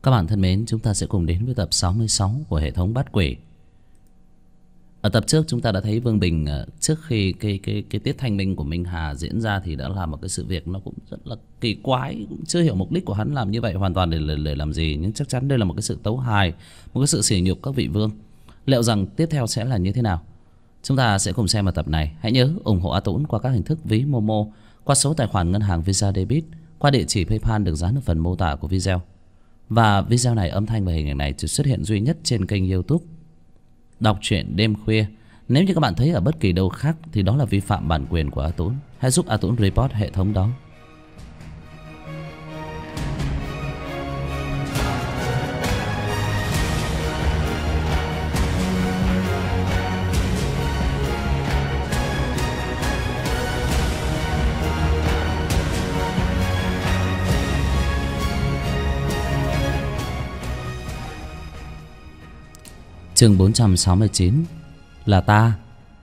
Các bạn thân mến, chúng ta sẽ cùng đến với tập 66 của hệ thống Bát Quỷ. Ở tập trước chúng ta đã thấy Vương Bình trước khi cái tiết thanh minh của Minh Hà diễn ra thì đã làm một cái sự việc nó cũng rất là kỳ quái, cũng chưa hiểu mục đích của hắn làm như vậy hoàn toàn để làm gì, nhưng chắc chắn đây là một cái sự tấu hài, một cái sự sỉ nhục các vị vương. Liệu rằng tiếp theo sẽ là như thế nào? Chúng ta sẽ cùng xem ở tập này. Hãy nhớ ủng hộ A Tũng qua các hình thức ví Momo, qua số tài khoản ngân hàng Visa Debit, qua địa chỉ PayPal được dán ở phần mô tả của video. Và video này, âm thanh và hình ảnh này chỉ xuất hiện duy nhất trên kênh YouTube Đọc truyện đêm khuya. Nếu như các bạn thấy ở bất kỳ đâu khác thì đó là vi phạm bản quyền của A Tũng. Hãy giúp A Tũng report hệ thống đó. Chương 469 là ta.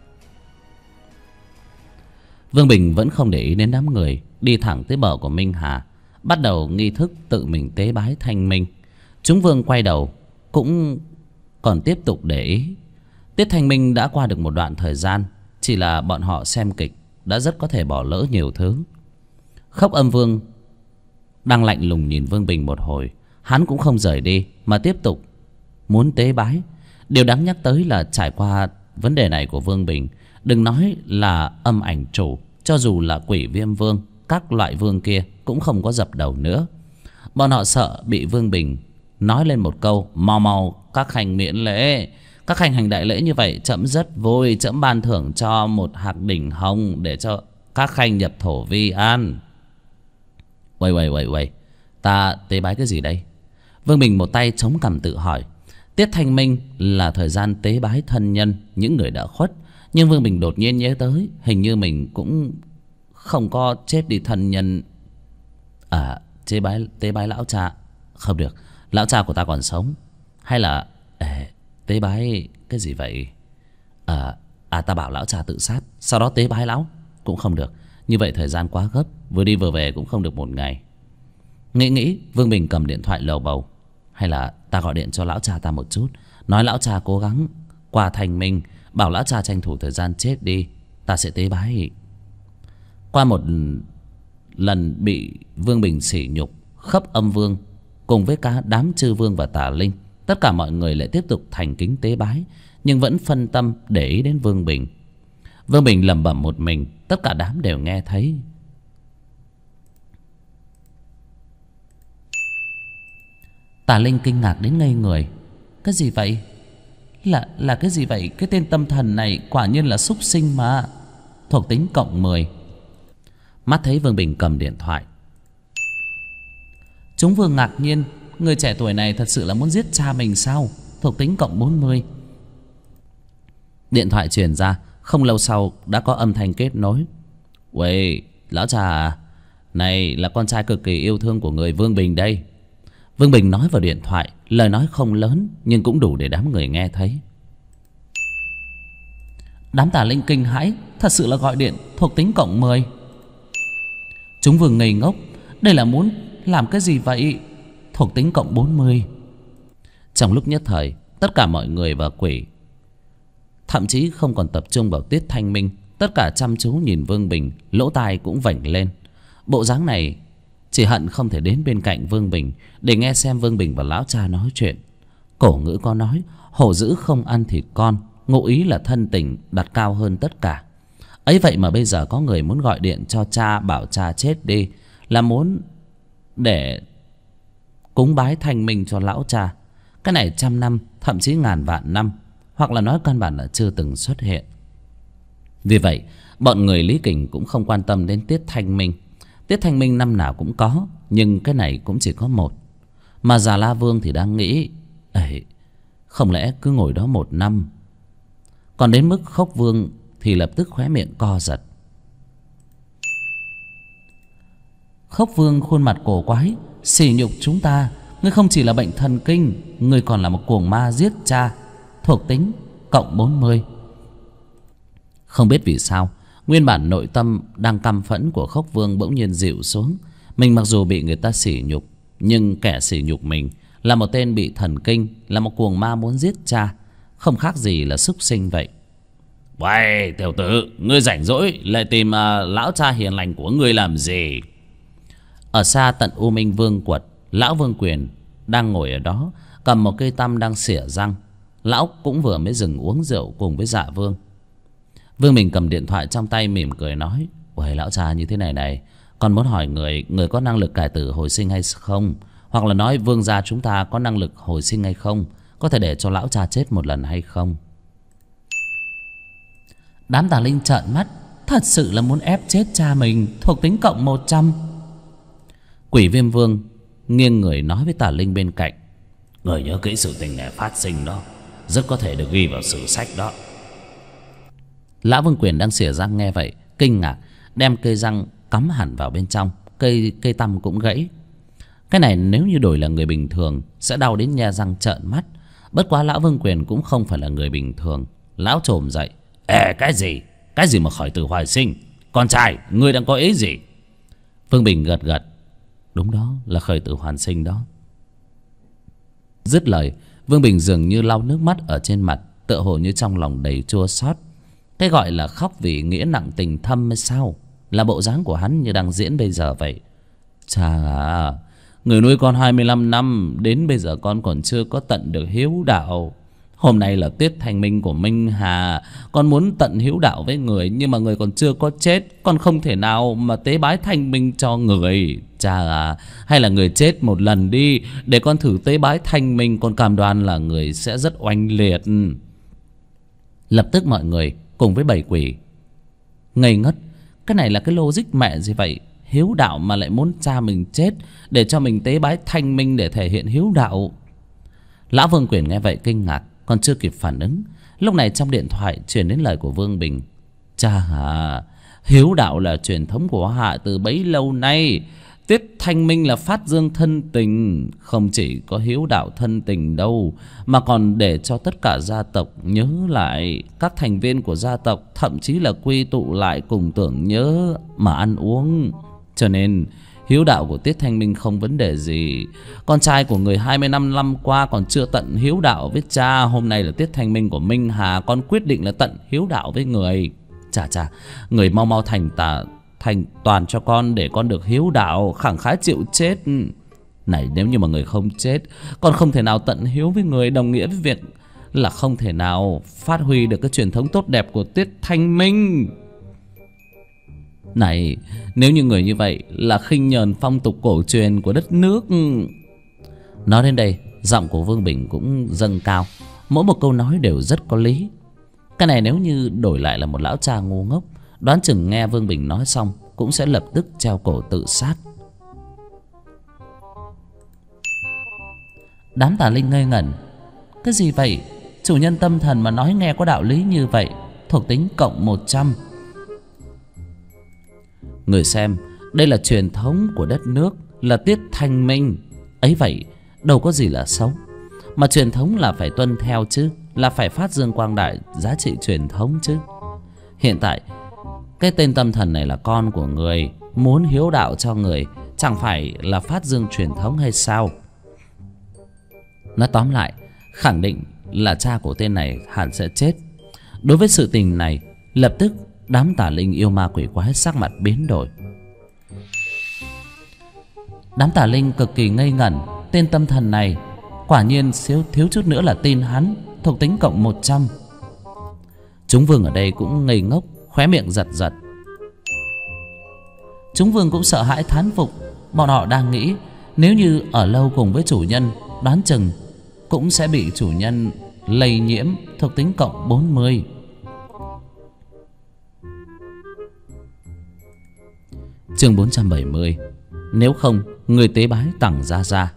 Vương Bình vẫn không để ý đến đám người, đi thẳng tới bờ của Minh Hà, bắt đầu nghi thức tự mình tế bái thanh minh. Chúng vương quay đầu cũng còn tiếp tục để ý. Tiết thanh minh đã qua được một đoạn thời gian, chỉ là bọn họ xem kịch đã rất có thể bỏ lỡ nhiều thứ. Khốc Âm Vương đang lạnh lùng nhìn Vương Bình một hồi, hắn cũng không rời đi mà tiếp tục muốn tế bái. Điều đáng nhắc tới là trải qua vấn đề này của Vương Bình, đừng nói là âm ảnh chủ, cho dù là Quỷ Viêm Vương, các loại vương kia cũng không có dập đầu nữa. Bọn họ sợ bị Vương Bình nói lên một câu mau mau các khanh miễn lễ, các khanh hành đại lễ như vậy trẫm rất vui, trẫm ban thưởng cho một hạt đỉnh hồng để cho các khanh nhập thổ vi an. Quầy, ta tế bái cái gì đây? Vương Bình một tay chống cằm tự hỏi. Tiết thanh minh là thời gian tế bái thân nhân những người đã khuất, nhưng Vương Bình đột nhiên nhớ tới hình như mình cũng không có chết đi thân nhân. Tế bái lão cha không được, lão cha của ta còn sống. Hay là tế bái cái gì vậy? Ta bảo lão cha tự sát, sau đó tế bái lão cũng không được. Như vậy thời gian quá gấp, vừa đi vừa về cũng không được một ngày. Nghĩ Vương Bình cầm điện thoại lầu bầu. Hay là ta gọi điện cho lão cha ta một chút, nói lão cha cố gắng qua thanh minh, bảo lão cha tranh thủ thời gian chết đi, ta sẽ tế bái. Qua một lần bị Vương Bình sỉ nhục, Khấp Âm Vương cùng với cả đám chư vương và tà linh, tất cả mọi người lại tiếp tục thành kính tế bái, nhưng vẫn phân tâm để ý đến Vương Bình. Vương Bình lẩm bẩm một mình, tất cả đám đều nghe thấy. Tà linh kinh ngạc đến ngây người. Cái gì vậy? Là cái gì vậy? Cái tên tâm thần này quả nhiên là súc sinh mà. Thuộc tính cộng 10. Mắt thấy Vương Bình cầm điện thoại, chúng vương ngạc nhiên. Người trẻ tuổi này thật sự là muốn giết cha mình sao? Thuộc tính cộng 40. Điện thoại truyền ra, không lâu sau đã có âm thanh kết nối. Uầy, lão cha à? Này là con trai cực kỳ yêu thương của người Vương Bình đây. Vương Bình nói vào điện thoại, lời nói không lớn nhưng cũng đủ để đám người nghe thấy. Đám tà linh kinh hãi, thật sự là gọi điện thuộc tính cộng 10. Chúng vương ngây ngốc, đây là muốn làm cái gì vậy? Thuộc tính cộng 40. Trong lúc nhất thời, tất cả mọi người và quỷ thậm chí không còn tập trung vào tiết thanh minh, tất cả chăm chú nhìn Vương Bình, lỗ tai cũng vểnh lên. Bộ dáng này chỉ hận không thể đến bên cạnh Vương Bình để nghe xem Vương Bình và lão cha nói chuyện. Cổ ngữ có nói hổ dữ không ăn thịt con, ngụ ý là thân tình đặt cao hơn tất cả. Ấy vậy mà bây giờ có người muốn gọi điện cho cha bảo cha chết đi, là muốn để cúng bái thanh minh cho lão cha. Cái này trăm năm, thậm chí ngàn vạn năm, hoặc là nói căn bản là chưa từng xuất hiện. Vì vậy bọn người Lý Kình cũng không quan tâm đến tiết thanh minh. Tiết thanh minh năm nào cũng có, nhưng cái này cũng chỉ có một. Mà Già La Vương thì đang nghĩ, không lẽ cứ ngồi đó một năm? Còn đến mức Khốc Vương thì lập tức khóe miệng co giật. Khốc Vương khuôn mặt cổ quái, sỉ nhục chúng ta. Ngươi không chỉ là bệnh thần kinh, ngươi còn là một cuồng ma giết cha. Thuộc tính cộng 40. Không biết vì sao, nguyên bản nội tâm đang căm phẫn của Khốc Vương bỗng nhiên dịu xuống. Mình mặc dù bị người ta sỉ nhục, nhưng kẻ sỉ nhục mình là một tên bị thần kinh, là một cuồng ma muốn giết cha, không khác gì là súc sinh vậy. Uầy, tiểu tử, ngươi rảnh rỗi lại tìm lão cha hiền lành của ngươi làm gì? Ở xa tận U Minh Vương Quật, lão Vương Quyền đang ngồi ở đó, cầm một cây tăm đang xỉa răng. Lão cũng vừa mới dừng uống rượu cùng với Dạ Vương. Vương Bình cầm điện thoại trong tay mỉm cười nói: "Uầy, lão cha như thế này này, con muốn hỏi người có năng lực cải tử hồi sinh hay không? Hoặc là nói Vương gia chúng ta có năng lực hồi sinh hay không? Có thể để cho lão cha chết một lần hay không?" Đám tà linh trợn mắt, thật sự là muốn ép chết cha mình, thuộc tính cộng 100. Quỷ Viêm Vương nghiêng người nói với tà linh bên cạnh: "Người nhớ kỹ sự tình này phát sinh đó, rất có thể được ghi vào sử sách đó." Lão Vương Quyền đang xỉa răng nghe vậy kinh ngạc, đem cây răng cắm hẳn vào bên trong, cây tăm cũng gãy. Cái này nếu như đổi là người bình thường sẽ đau đến nhe răng trợn mắt. Bất quá lão Vương Quyền cũng không phải là người bình thường. Lão trồm dậy: "Ê, cái gì mà khởi tử hoài sinh? Con trai, ngươi đang có ý gì?" Vương Bình gật gật: "Đúng đó, là khởi tử hoàn sinh đó." Dứt lời, Vương Bình dường như lau nước mắt ở trên mặt, tựa hồ như trong lòng đầy chua xót. Cái gọi là khóc vì nghĩa nặng tình thâm hay sao, là bộ dáng của hắn như đang diễn bây giờ vậy. "Cha à, người nuôi con 25 năm, đến bây giờ con còn chưa có tận được hiếu đạo. Hôm nay là tiết thanh minh của Minh Hà, con muốn tận hiếu đạo với người, nhưng mà người còn chưa có chết, con không thể nào mà tế bái thanh minh cho người. Cha à, hay là người chết một lần đi, để con thử tế bái thanh minh, con cam đoan là người sẽ rất oanh liệt." Lập tức mọi người cùng với bảy quỷ ngây ngất. Cái này là cái logic mẹ gì vậy? Hiếu đạo mà lại muốn cha mình chết để cho mình tế bái thanh minh để thể hiện hiếu đạo. Lão Vương Quyền nghe vậy kinh ngạc, còn chưa kịp phản ứng, lúc này trong điện thoại truyền đến lời của Vương Bình: "Cha à, hiếu đạo là truyền thống của hạ từ bấy lâu nay. Tiết thanh minh là phát dương thân tình, không chỉ có hiếu đạo thân tình đâu, mà còn để cho tất cả gia tộc nhớ lại các thành viên của gia tộc, thậm chí là quy tụ lại cùng tưởng nhớ mà ăn uống. Cho nên hiếu đạo của Tiết thanh minh không vấn đề gì. Con trai của người 25 năm qua còn chưa tận hiếu đạo với cha, hôm nay là Tiết thanh minh của Minh Hà, con quyết định là tận hiếu đạo với người. Chà, người mau mau thành toàn cho con để con được hiếu đạo, khẳng khái chịu chết. Này, nếu như mà người không chết, con không thể nào tận hiếu với người, đồng nghĩa với việc là không thể nào phát huy được cái truyền thống tốt đẹp của Tiết thanh minh. Này, nếu như người như vậy là khinh nhờn phong tục cổ truyền của đất nước." Nói đến đây, giọng của Vương Bình cũng dâng cao, mỗi một câu nói đều rất có lý. Cái này nếu như đổi lại là một lão cha ngu ngốc, đoán chừng nghe Vương Bình nói xong cũng sẽ lập tức treo cổ tự sát. Đám tà linh ngây ngẩn: "Cái gì vậy? Chủ nhân tâm thần mà nói nghe có đạo lý như vậy, thuộc tính cộng 100. Người xem, đây là truyền thống của đất nước, là tiết thanh minh. Ấy vậy, đâu có gì là xấu. Mà truyền thống là phải tuân theo chứ, là phải phát dương quang đại giá trị truyền thống chứ. Hiện tại, cái tên tâm thần này là con của người, muốn hiếu đạo cho người, chẳng phải là phát dương truyền thống hay sao?" Nói tóm lại, khẳng định là cha của tên này hẳn sẽ chết. Đối với sự tình này, lập tức đám tà linh yêu ma quỷ quái sắc mặt biến đổi. Đám tà linh cực kỳ ngây ngẩn. Tên tâm thần này quả nhiên thiếu chút nữa là tin hắn, thuộc tính cộng 100. Chúng vương ở đây cũng ngây ngốc, khóe miệng giật giật. Chúng vương cũng sợ hãi thán phục. Bọn họ đang nghĩ, nếu như ở lâu cùng với chủ nhân, đoán chừng cũng sẽ bị chủ nhân lây nhiễm, thuộc tính cộng 40. Chương 470. Nếu không, người tế bái Tằng Gia Gia.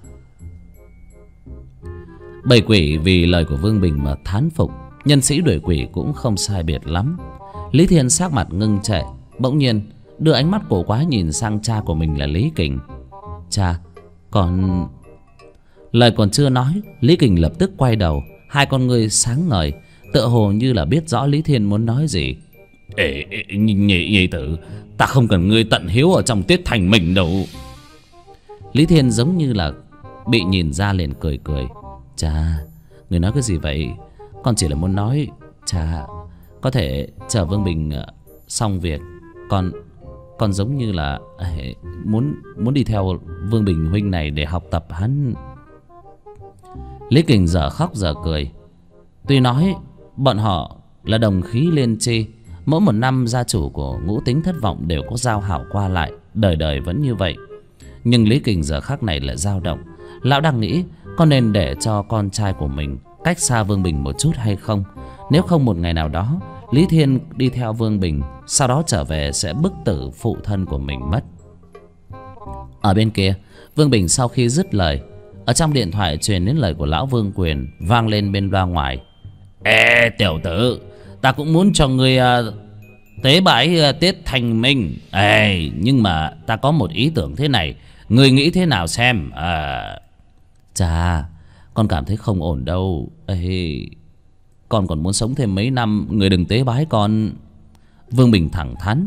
Bầy quỷ vì lời của Vương Bình mà thán phục. Nhân sĩ đuổi quỷ cũng không sai biệt lắm. Lý Thiên sắc mặt ngưng trệ, bỗng nhiên đưa ánh mắt cổ quái nhìn sang cha của mình là Lý Kình. "Cha, con..." Lời còn chưa nói, Lý Kình lập tức quay đầu, hai con ngươi sáng ngời, tựa hồ như là biết rõ Lý Thiên muốn nói gì. Nhị tử, ta không cần ngươi tận hiếu ở trong tiết thành mình đâu." Lý Thiên giống như là bị nhìn ra liền cười cười. Cha, người nói cái gì vậy? Con chỉ là muốn nói, cha có thể chờ Vương Bình xong việc. Con giống như là muốn đi theo Vương Bình huynh này để học tập hắn. Lý Kình giờ khóc giờ cười. Tuy nói bọn họ là đồng khí liên tri, mỗi một năm gia chủ của Ngũ Tính Thất Vọng đều có giao hảo qua lại, đời đời vẫn như vậy. Nhưng Lý Kình giờ khắc này lại dao động. Lão đang nghĩ có nên để cho con trai của mình cách xa Vương Bình một chút hay không. Nếu không một ngày nào đó Lý Thiên đi theo Vương Bình, sau đó trở về sẽ bức tử phụ thân của mình mất. Ở bên kia, Vương Bình sau khi dứt lời, ở trong điện thoại truyền đến lời của lão Vương Quyền vang lên bên loa ngoài. Ê tiểu tử, ta cũng muốn cho ngươi tế bái Tết Thanh Minh. Ê, nhưng mà ta có một ý tưởng thế này, ngươi nghĩ thế nào xem? Chà, con cảm thấy không ổn đâu. Ê, con còn muốn sống thêm mấy năm, người đừng tế bái con. Vương Bình thẳng thắn.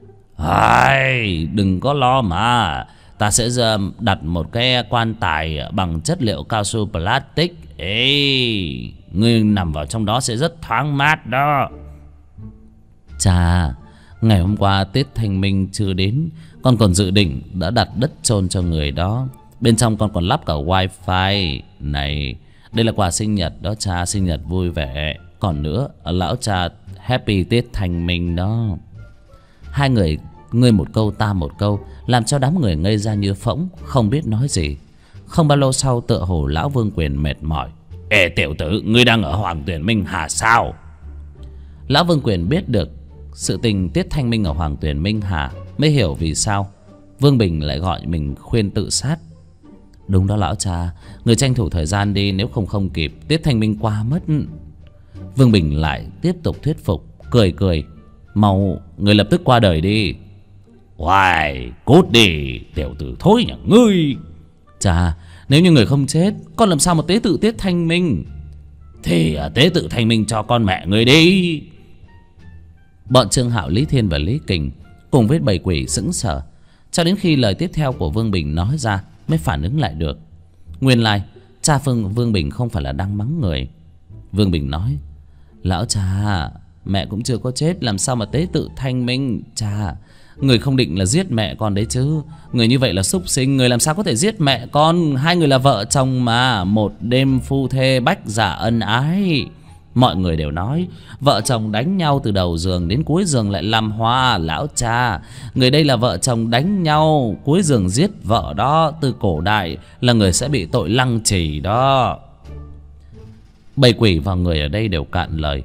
Đừng có lo mà, ta sẽ đặt một cái quan tài bằng chất liệu cao su plastic. Ê, ngươi nằm vào trong đó sẽ rất thoáng mát đó. Chà, ngày hôm qua Tết Thanh Minh chưa đến, con còn dự định đã đặt đất chôn cho người đó. Bên trong con còn lắp cả wifi. Này, đây là quà sinh nhật đó cha, sinh nhật vui vẻ. Còn nữa, lão cha happy Tết Thanh Minh đó. Hai người ngươi một câu ta một câu, làm cho đám người ngây ra như phỗng, không biết nói gì. Không bao lâu sau, tựa hồ lão Vương Quyền mệt mỏi. Ê tiểu tử, ngươi đang ở Hoàng Tuyền Minh Hà sao? Lão Vương Quyền biết được sự tình Tiết Thanh Minh ở Hoàng Tuyền Minh Hà, mới hiểu vì sao Vương Bình lại gọi mình khuyên tự sát. Đúng đó lão cha, người tranh thủ thời gian đi, nếu không kịp Tiết Thanh Minh qua mất. Vương Bình lại tiếp tục thuyết phục, cười cười. Mau, người lập tức qua đời đi. Hoài, cút đi, tiểu tử thối nhà ngươi. Chà, nếu như người không chết, con làm sao mà tế tự Tiết Thanh Minh? Thì tế tự Thanh Minh cho con mẹ người đi. Bọn Trương Hạo, Lý Thiên và Lý Kình cùng với bầy quỷ sững sờ, cho đến khi lời tiếp theo của Vương Bình nói ra mới phản ứng lại được. Nguyên lai cha Vương Bình không phải là đang mắng người. Vương Bình nói: Lão cha, mẹ cũng chưa có chết, làm sao mà tế tự Thanh Minh? Cha, người không định là giết mẹ con đấy chứ? Người như vậy là súc sinh, người làm sao có thể giết mẹ con? Hai người là vợ chồng mà, một đêm phu thê bách dạ ân ái. Mọi người đều nói vợ chồng đánh nhau từ đầu giường đến cuối giường lại làm hoa. Lão cha, người đây là vợ chồng đánh nhau cuối giường giết vợ đó, từ cổ đại là người sẽ bị tội lăng trì đó. Bầy quỷ và người ở đây đều cạn lời.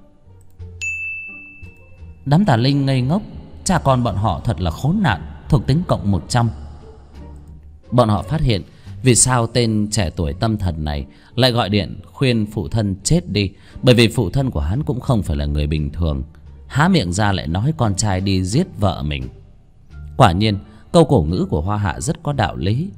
Đám tà linh ngây ngốc. Cha con bọn họ thật là khốn nạn, thuộc tính cộng 100. Bọn họ phát hiện vì sao tên trẻ tuổi tâm thần này lại gọi điện khuyên phụ thân chết đi. Bởi vì phụ thân của hắn cũng không phải là người bình thường, há miệng ra lại nói con trai đi giết vợ mình. Quả nhiên câu cổ ngữ của Hoa Hạ rất có đạo lý,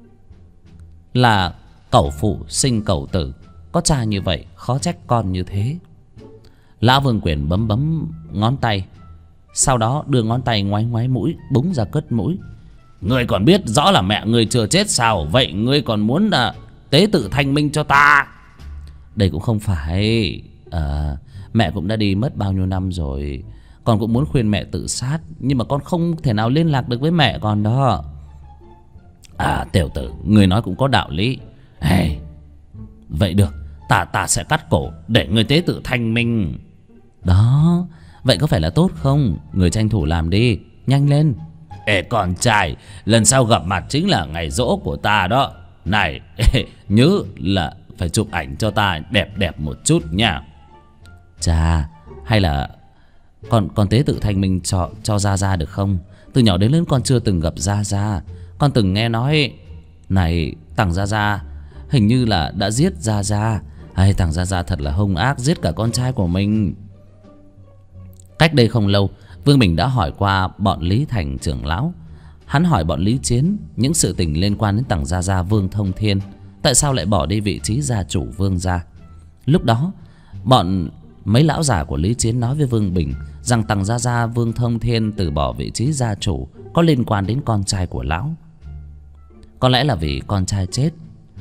là cẩu phụ sinh cẩu tử. Có cha như vậy khó trách con như thế. Lão Vương Quyền bấm ngón tay, sau đó đưa ngón tay ngoáy ngoáy mũi, búng ra cất mũi. Ngươi còn biết rõ là mẹ ngươi chưa chết sao? Vậy ngươi còn muốn là tế tự Thanh Minh cho ta? Đây cũng không phải. Mẹ cũng đã đi mất bao nhiêu năm rồi. Con cũng muốn khuyên mẹ tự sát, nhưng mà con không thể nào liên lạc được với mẹ con đó. Tiểu tử, ngươi nói cũng có đạo lý. Vậy được, ta sẽ cắt cổ để ngươi tế tự Thanh Minh. Đó, vậy có phải là tốt không? Người tranh thủ làm đi, nhanh lên. Ê con trai, lần sau gặp mặt chính là ngày giỗ của ta đó. Này, nhớ là phải chụp ảnh cho ta đẹp đẹp một chút nha. Chà, hay là con tế tự Thanh Minh cho Gia Gia được không? Từ nhỏ đến lớn con chưa từng gặp Gia Gia. Con từng nghe nói này, thằng Gia Gia hình như là đã giết Gia Gia. Thằng Gia Gia thật là hung ác, giết cả con trai của mình. Cách đây không lâu, Vương Bình đã hỏi qua bọn Lý Thành trưởng lão. Hắn hỏi bọn Lý Chiến những sự tình liên quan đến thằng Gia Gia Vương Thông Thiên, tại sao lại bỏ đi vị trí gia chủ Vương gia. Lúc đó mấy lão già của Lý Chiến nói với Vương Bình rằng thằng Gia Gia Vương Thông Thiên từ bỏ vị trí gia chủ có liên quan đến con trai của lão. Có lẽ là vì con trai chết,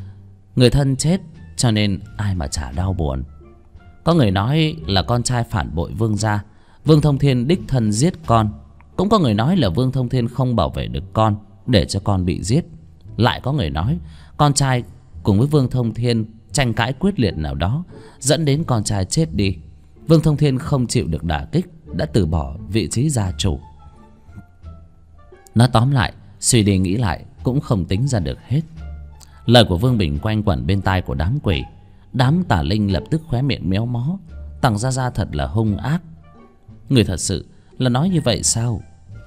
Người thân chết cho nên ai mà chả đau buồn. Có người nói là con trai phản bội Vương gia, Vương Thông Thiên đích thân giết con. Cũng có người nói là Vương Thông Thiên không bảo vệ được con, để cho con bị giết. Lại có người nói con trai cùng với Vương Thông Thiên tranh cãi quyết liệt nào đó, dẫn đến con trai chết đi. Vương Thông Thiên không chịu được đả kích, đã từ bỏ vị trí gia chủ. Nói tóm lại, suy đi nghĩ lại cũng không tính ra được hết. Lời của Vương Bình quanh quẩn bên tai của đám quỷ. Đám tà linh lập tức khóe miệng méo mó. Tằng Gia Gia thật là hung ác. Người thật sự là nói như vậy sao?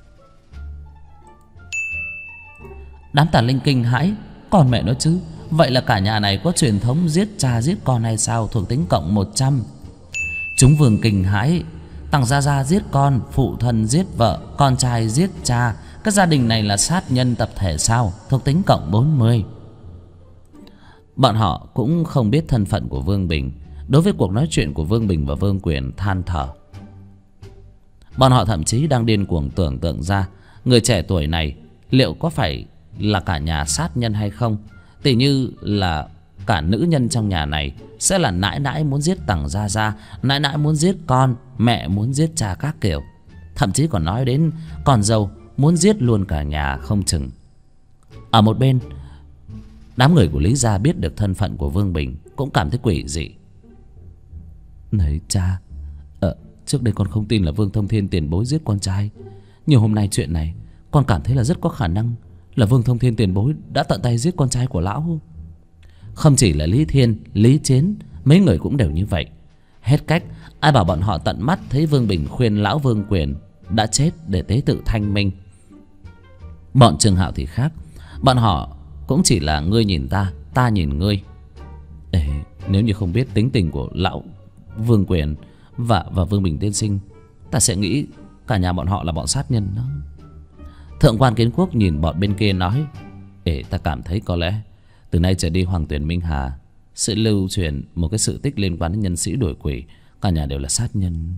Đám tà linh kinh hãi. Còn mẹ nó chứ, vậy là cả nhà này có truyền thống giết cha giết con hay sao? Thuộc tính cộng 100. Chúng Vương kinh hãi. Tằng Gia Gia giết con, phụ thân giết vợ, con trai giết cha. Các gia đình này là sát nhân tập thể sao? Thuộc tính cộng 40. Bọn họ cũng không biết thân phận của Vương Bình. Đối với cuộc nói chuyện của Vương Bình và Vương Quyền than thở. Bọn họ thậm chí đang điên cuồng tưởng tượng ra người trẻ tuổi này liệu có phải là cả nhà sát nhân hay không. Tỉ như là cả nữ nhân trong nhà này sẽ là nãi nãi muốn giết Tằng Gia Gia, nãi nãi muốn giết con, mẹ muốn giết cha các kiểu. Thậm chí còn nói đến con dâu muốn giết luôn cả nhà không chừng. Ở một bên, đám người của Lý gia biết được thân phận của Vương Bình cũng cảm thấy quỷ dị. Này cha, trước đây con không tin là Vương Thông Thiên tiền bối giết con trai. Nhưng hôm nay chuyện này con cảm thấy là rất có khả năng là Vương Thông Thiên tiền bối đã tận tay giết con trai của lão. Không chỉ là Lý Thiên, Lý Chiến, mấy người cũng đều như vậy. Hết cách, ai bảo bọn họ tận mắt thấy Vương Bình khuyên lão Vương Quyền đã chết để tế tự thanh minh. Bọn Trương Hạo thì khác. Bọn họ cũng chỉ là ngươi nhìn ta, ta nhìn ngươi. Nếu như không biết tính tình của lão Vương Quyền và Vương Bình tiên sinh, ta sẽ nghĩ cả nhà bọn họ là bọn sát nhân đó. Thượng quan Kiến Quốc nhìn bọn bên kia nói: ta cảm thấy có lẽ từ nay trở đi Hoàng Tuyền Minh Hà sẽ lưu truyền một cái sự tích liên quan đến nhân sĩ đuổi quỷ. Cả nhà đều là sát nhân.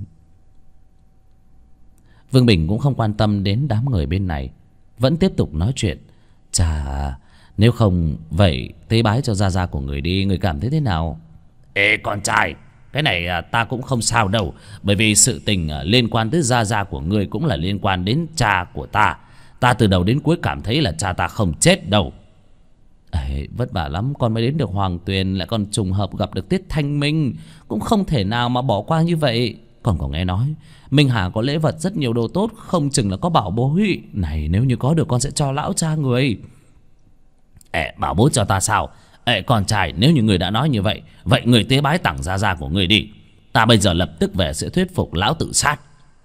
Vương Bình cũng không quan tâm đến đám người bên này, vẫn tiếp tục nói chuyện. Chà, nếu không vậy tế bái cho gia gia của người đi, người cảm thấy thế nào? Ê con trai, cái này ta cũng không sao đâu. Bởi vì sự tình liên quan tới gia gia của ngươi cũng là liên quan đến cha của ta. Ta từ đầu đến cuối cảm thấy là cha ta không chết đâu. Vất vả lắm con mới đến được Hoàng Tuyền, lại còn trùng hợp gặp được tiết thanh minh, cũng không thể nào mà bỏ qua như vậy. Còn có nghe nói Minh Hà có lễ vật rất nhiều đồ tốt, không chừng là có bảo bối. Này, nếu như có được con sẽ cho lão cha người. Bảo bối cho ta sao? Con trai, nếu như người đã nói như vậy, vậy người tế bái Tằng Gia Gia của người đi. Ta bây giờ lập tức về sẽ thuyết phục lão tự sát.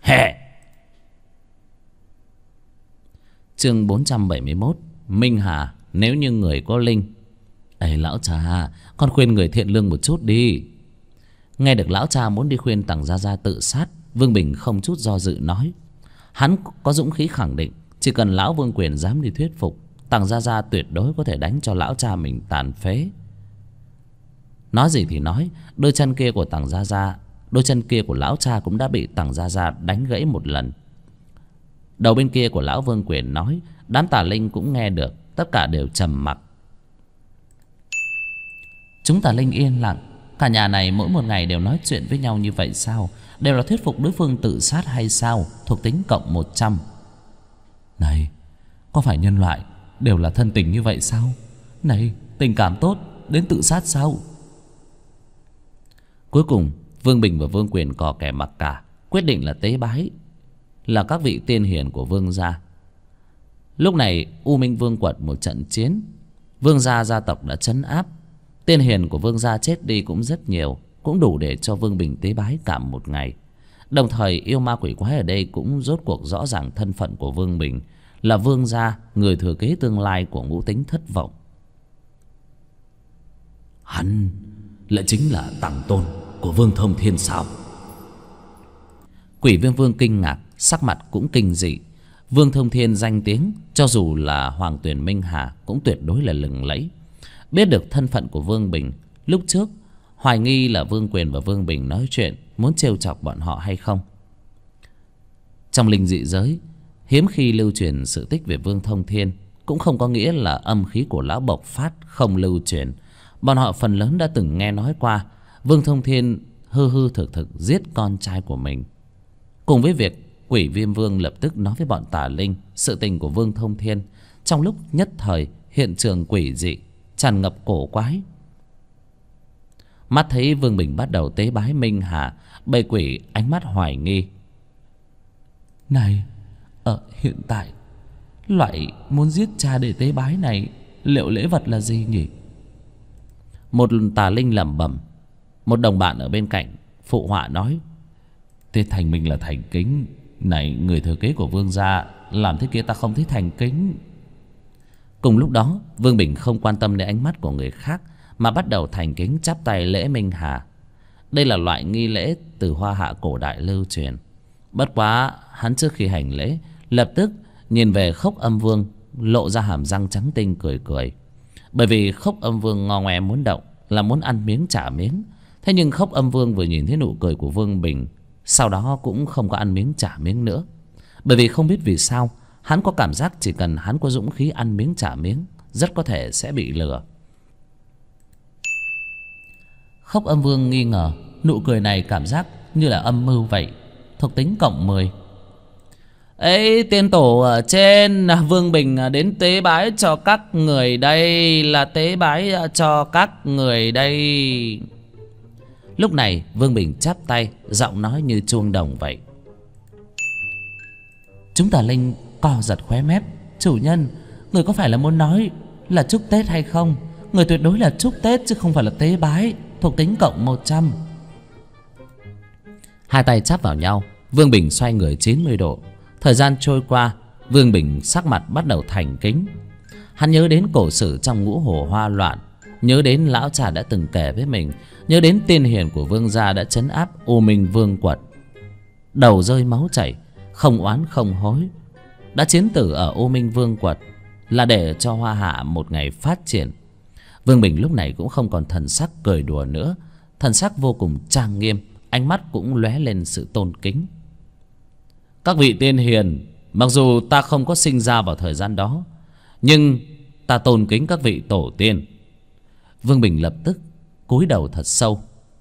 Chương 471. Minh Hà nếu như người có linh. Lão cha, con khuyên người thiện lương một chút đi. Nghe được lão cha muốn đi khuyên Tằng Gia Gia tự sát, Vương Bình không chút do dự nói. Hắn có dũng khí khẳng định chỉ cần lão Vương Quyền dám đi thuyết phục, Tằng Gia Gia tuyệt đối có thể đánh cho lão cha mình tàn phế. Nói gì thì nói, đôi chân kia của Tằng Gia Gia, đôi chân kia của lão cha cũng đã bị Tằng Gia Gia đánh gãy một lần. Đầu bên kia của lão Vương Quyền nói, đám tà linh cũng nghe được, tất cả đều trầm mặc. Chúng tà linh yên lặng. Cả nhà này mỗi một ngày đều nói chuyện với nhau như vậy sao? Đều là thuyết phục đối phương tự sát hay sao? Thuộc tính cộng 100. Này, có phải nhân loại đều là thân tình như vậy sao? Này, tình cảm tốt đến tự sát sao? Cuối cùng Vương Bình và Vương Quyền cò kẻ mặc cả, quyết định là tế bái là các vị tiên hiền của Vương gia. Lúc này U Minh Vương quật một trận chiến, Vương gia gia tộc đã trấn áp. Tiên hiền của Vương gia chết đi cũng rất nhiều, cũng đủ để cho Vương Bình tế bái cả một ngày. Đồng thời yêu ma quỷ quái ở đây cũng rốt cuộc rõ ràng thân phận của Vương Bình là Vương gia, người thừa kế tương lai của Ngũ Tính Thất Vọng. Hắn lại chính là tằng tôn của Vương Thông Thiên sao? Quỷ Viêm Vương kinh ngạc, sắc mặt cũng kinh dị. Vương Thông Thiên danh tiếng cho dù là Hoàng Tuyền Minh Hà cũng tuyệt đối là lừng lẫy. Biết được thân phận của Vương Bình, lúc trước hoài nghi là Vương Quyền và Vương Bình nói chuyện muốn trêu chọc bọn họ hay không. Trong linh dị giới hiếm khi lưu truyền sự tích về Vương Thông Thiên, cũng không có nghĩa là âm khí của lão bộc phát không lưu truyền. Bọn họ phần lớn đã từng nghe nói qua Vương Thông Thiên hư hư thực thực giết con trai của mình. Cùng với việc Quỷ Viêm Vương lập tức nói với bọn tà linh sự tình của Vương Thông Thiên, trong lúc nhất thời hiện trường quỷ dị tràn ngập cổ quái. Mắt thấy Vương Bình bắt đầu tế bái Minh Hà, bầy quỷ ánh mắt hoài nghi. Này, ở hiện tại loại muốn giết cha để tế bái này, liệu lễ vật là gì nhỉ? Một tà linh lẩm bẩm. Một đồng bạn ở bên cạnh phụ họa nói: Thế thành mình là thành kính. Này, người thừa kế của Vương gia làm thế kia ta không thấy thành kính. Cùng lúc đó, Vương Bình không quan tâm đến ánh mắt của người khác, mà bắt đầu thành kính chắp tay lễ Minh Hà. Đây là loại nghi lễ từ Hoa Hạ cổ đại lưu truyền. Bất quá hắn trước khi hành lễ lập tức nhìn về Khốc Âm Vương, lộ ra hàm răng trắng tinh cười cười. Bởi vì Khốc Âm Vương ngo ngoe muốn động, là muốn ăn miếng trả miếng. Thế nhưng Khốc Âm Vương vừa nhìn thấy nụ cười của Vương Bình, sau đó cũng không có ăn miếng trả miếng nữa. Bởi vì không biết vì sao, hắn có cảm giác chỉ cần hắn có dũng khí ăn miếng trả miếng, rất có thể sẽ bị lừa. Khốc Âm Vương nghi ngờ nụ cười này cảm giác như là âm mưu vậy. Thuộc tính cộng 10. Ấy, tiên tổ ở trên, Vương Bình đến tế bái cho các người đây, là tế bái cho các người đây. Lúc này Vương Bình chắp tay, giọng nói như chuông đồng vậy. Chúng tà linh co giật khóe mép. Chủ nhân, người có phải là muốn nói là chúc Tết hay không? Người tuyệt đối là chúc Tết chứ không phải là tế bái. Thuộc tính cộng 100. Hai tay chắp vào nhau, Vương Bình xoay người 90 độ. Thời gian trôi qua, Vương Bình sắc mặt bắt đầu thành kính. Hắn nhớ đến cổ sử trong Ngũ Hồ Hoa Loạn, nhớ đến lão cha đã từng kể với mình, nhớ đến tiên hiền của Vương gia đã trấn áp U Minh Vương Quật. Đầu rơi máu chảy, không oán không hối. Đã chiến tử ở U Minh Vương Quật là để cho Hoa Hạ một ngày phát triển. Vương Bình lúc này cũng không còn thần sắc cười đùa nữa, thần sắc vô cùng trang nghiêm, ánh mắt cũng lóe lên sự tôn kính. Các vị tiên hiền, mặc dù ta không có sinh ra vào thời gian đó, nhưng ta tôn kính các vị tổ tiên. Vương Bình lập tức cúi đầu thật sâu.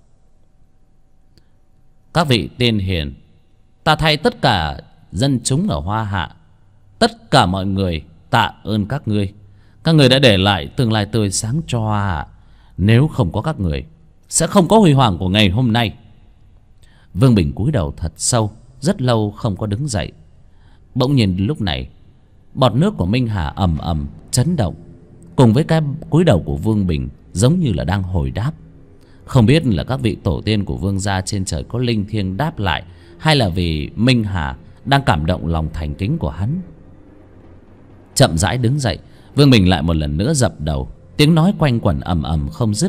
Các vị tiên hiền, ta thay tất cả dân chúng ở Hoa Hạ, tất cả mọi người tạ ơn các ngươi. Các người đã để lại tương lai tươi sáng cho Hoa Hạ. Nếu không có các người, sẽ không có huy hoàng của ngày hôm nay. Vương Bình cúi đầu thật sâu, rất lâu không có đứng dậy. Bỗng nhiên lúc này, bọt nước của Minh Hà ầm ầm chấn động, cùng với cái cúi đầu của Vương Bình giống như là đang hồi đáp. Không biết là các vị tổ tiên của Vương gia trên trời có linh thiêng đáp lại, hay là vì Minh Hà đang cảm động lòng thành kính của hắn. Chậm rãi đứng dậy, Vương Bình lại một lần nữa dập đầu, tiếng nói quanh quẩn ầm ầm không dứt.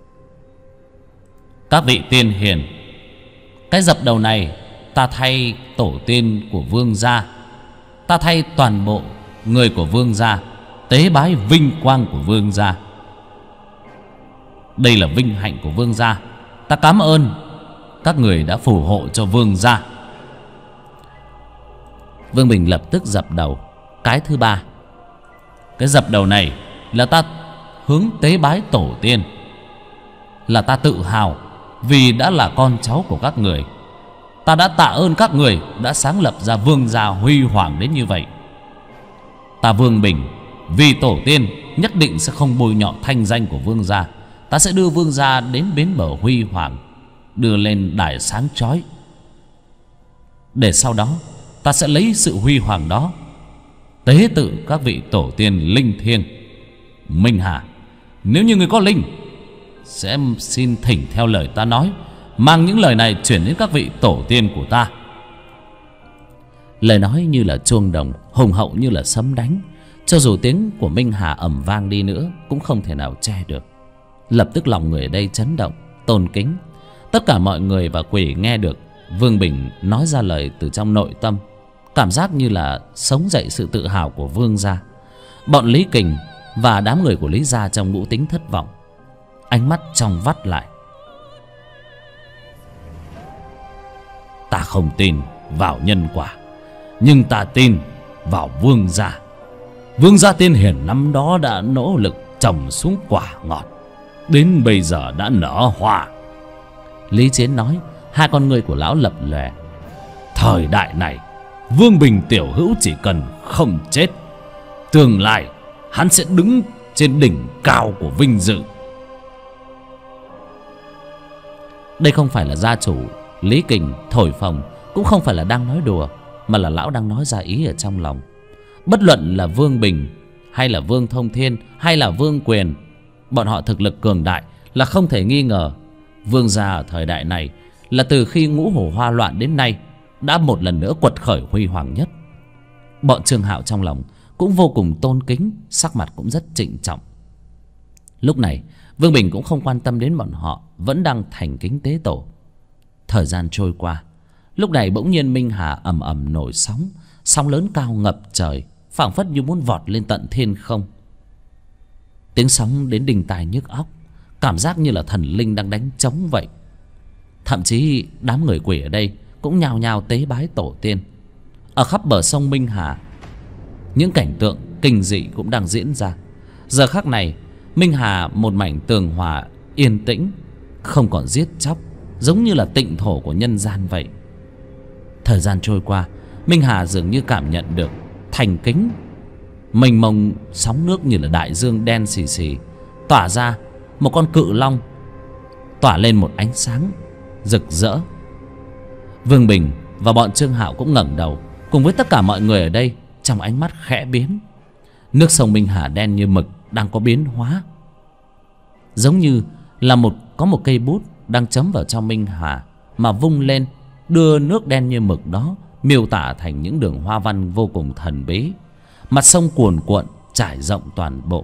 Các vị tiên hiền, cái dập đầu này ta thay tổ tiên của Vương gia, ta thay toàn bộ người của Vương gia tế bái vinh quang của Vương gia. Đây là vinh hạnh của Vương gia, ta cảm ơn các người đã phù hộ cho Vương gia. Vương Bình lập tức dập đầu cái thứ ba. Cái dập đầu này là ta hướng tế bái tổ tiên, là ta tự hào vì đã là con cháu của các người. Ta đã tạ ơn các người đã sáng lập ra Vương gia huy hoàng đến như vậy. Ta Vương Bình vì tổ tiên nhất định sẽ không bôi nhọ thanh danh của Vương gia. Ta sẽ đưa Vương gia đến bến bờ huy hoàng, đưa lên đài sáng chói, để sau đó ta sẽ lấy sự huy hoàng đó tế tự các vị tổ tiên linh thiêng. Minh Hà, nếu như người có linh, sẽ xin thỉnh theo lời ta nói, mang những lời này chuyển đến các vị tổ tiên của ta. Lời nói như là chuông đồng, hùng hậu như là sấm đánh. Cho dù tiếng của Minh Hà ầm vang đi nữa cũng không thể nào che được. Lập tức lòng người ở đây chấn động, tôn kính. Tất cả mọi người và quỷ nghe được Vương Bình nói ra lời từ trong nội tâm, cảm giác như là sống dậy sự tự hào của Vương gia. Bọn Lý Kình và đám người của Lý gia trong ngũ tính thất vọng, ánh mắt trong vắt lại. Ta không tin vào nhân quả, nhưng ta tin vào Vương gia. Vương gia tiên hiền năm đó đã nỗ lực trồng xuống quả ngọt, đến bây giờ đã nở hoa. Lý Chiến nói. Hai con ngươi của lão lập lòe. Thời đại này, Vương Bình tiểu hữu chỉ cần không chết, tương lai hắn sẽ đứng trên đỉnh cao của vinh dự. Đây không phải là gia chủ Lý Kình thổi phồng, cũng không phải là đang nói đùa, mà là lão đang nói ra ý ở trong lòng. Bất luận là Vương Bình hay là Vương Thông Thiên hay là Vương Quyền, bọn họ thực lực cường đại là không thể nghi ngờ. Vương gia ở thời đại này là từ khi ngũ hổ hoa loạn đến nay đã một lần nữa quật khởi huy hoàng nhất. Bọn Trương Hạo trong lòng cũng vô cùng tôn kính, sắc mặt cũng rất trịnh trọng. Lúc này Vương Bình cũng không quan tâm đến bọn họ, vẫn đang thành kính tế tổ. Thời gian trôi qua. Lúc này bỗng nhiên Minh Hà ầm ầm nổi sóng. Sóng lớn cao ngập trời, phảng phất như muốn vọt lên tận thiên không. Tiếng sóng đến đinh tai nhức óc, cảm giác như là thần linh đang đánh trống vậy. Thậm chí đám người quỷ ở đây cũng nhao nhao tế bái tổ tiên. Ở khắp bờ sông Minh Hà, những cảnh tượng kinh dị cũng đang diễn ra. Giờ khắc này Minh Hà một mảnh tường hòa yên tĩnh, không còn giết chóc, giống như là tịnh thổ của nhân gian vậy. Thời gian trôi qua, Minh Hà dường như cảm nhận được thành kính. Mênh mông sóng nước như là đại dương đen xì xì, tỏa ra một con cự long, tỏa lên một ánh sáng rực rỡ. Vương Bình và bọn Trương Hạo cũng ngẩng đầu, cùng với tất cả mọi người ở đây, trong ánh mắt khẽ biến. Nước sông Minh Hà đen như mực đang có biến hóa, giống như là có một cây bút đang chấm vào trong Minh Hà mà vung lên, đưa nước đen như mực đó miêu tả thành những đường hoa văn vô cùng thần bí. Mặt sông cuồn cuộn trải rộng toàn bộ.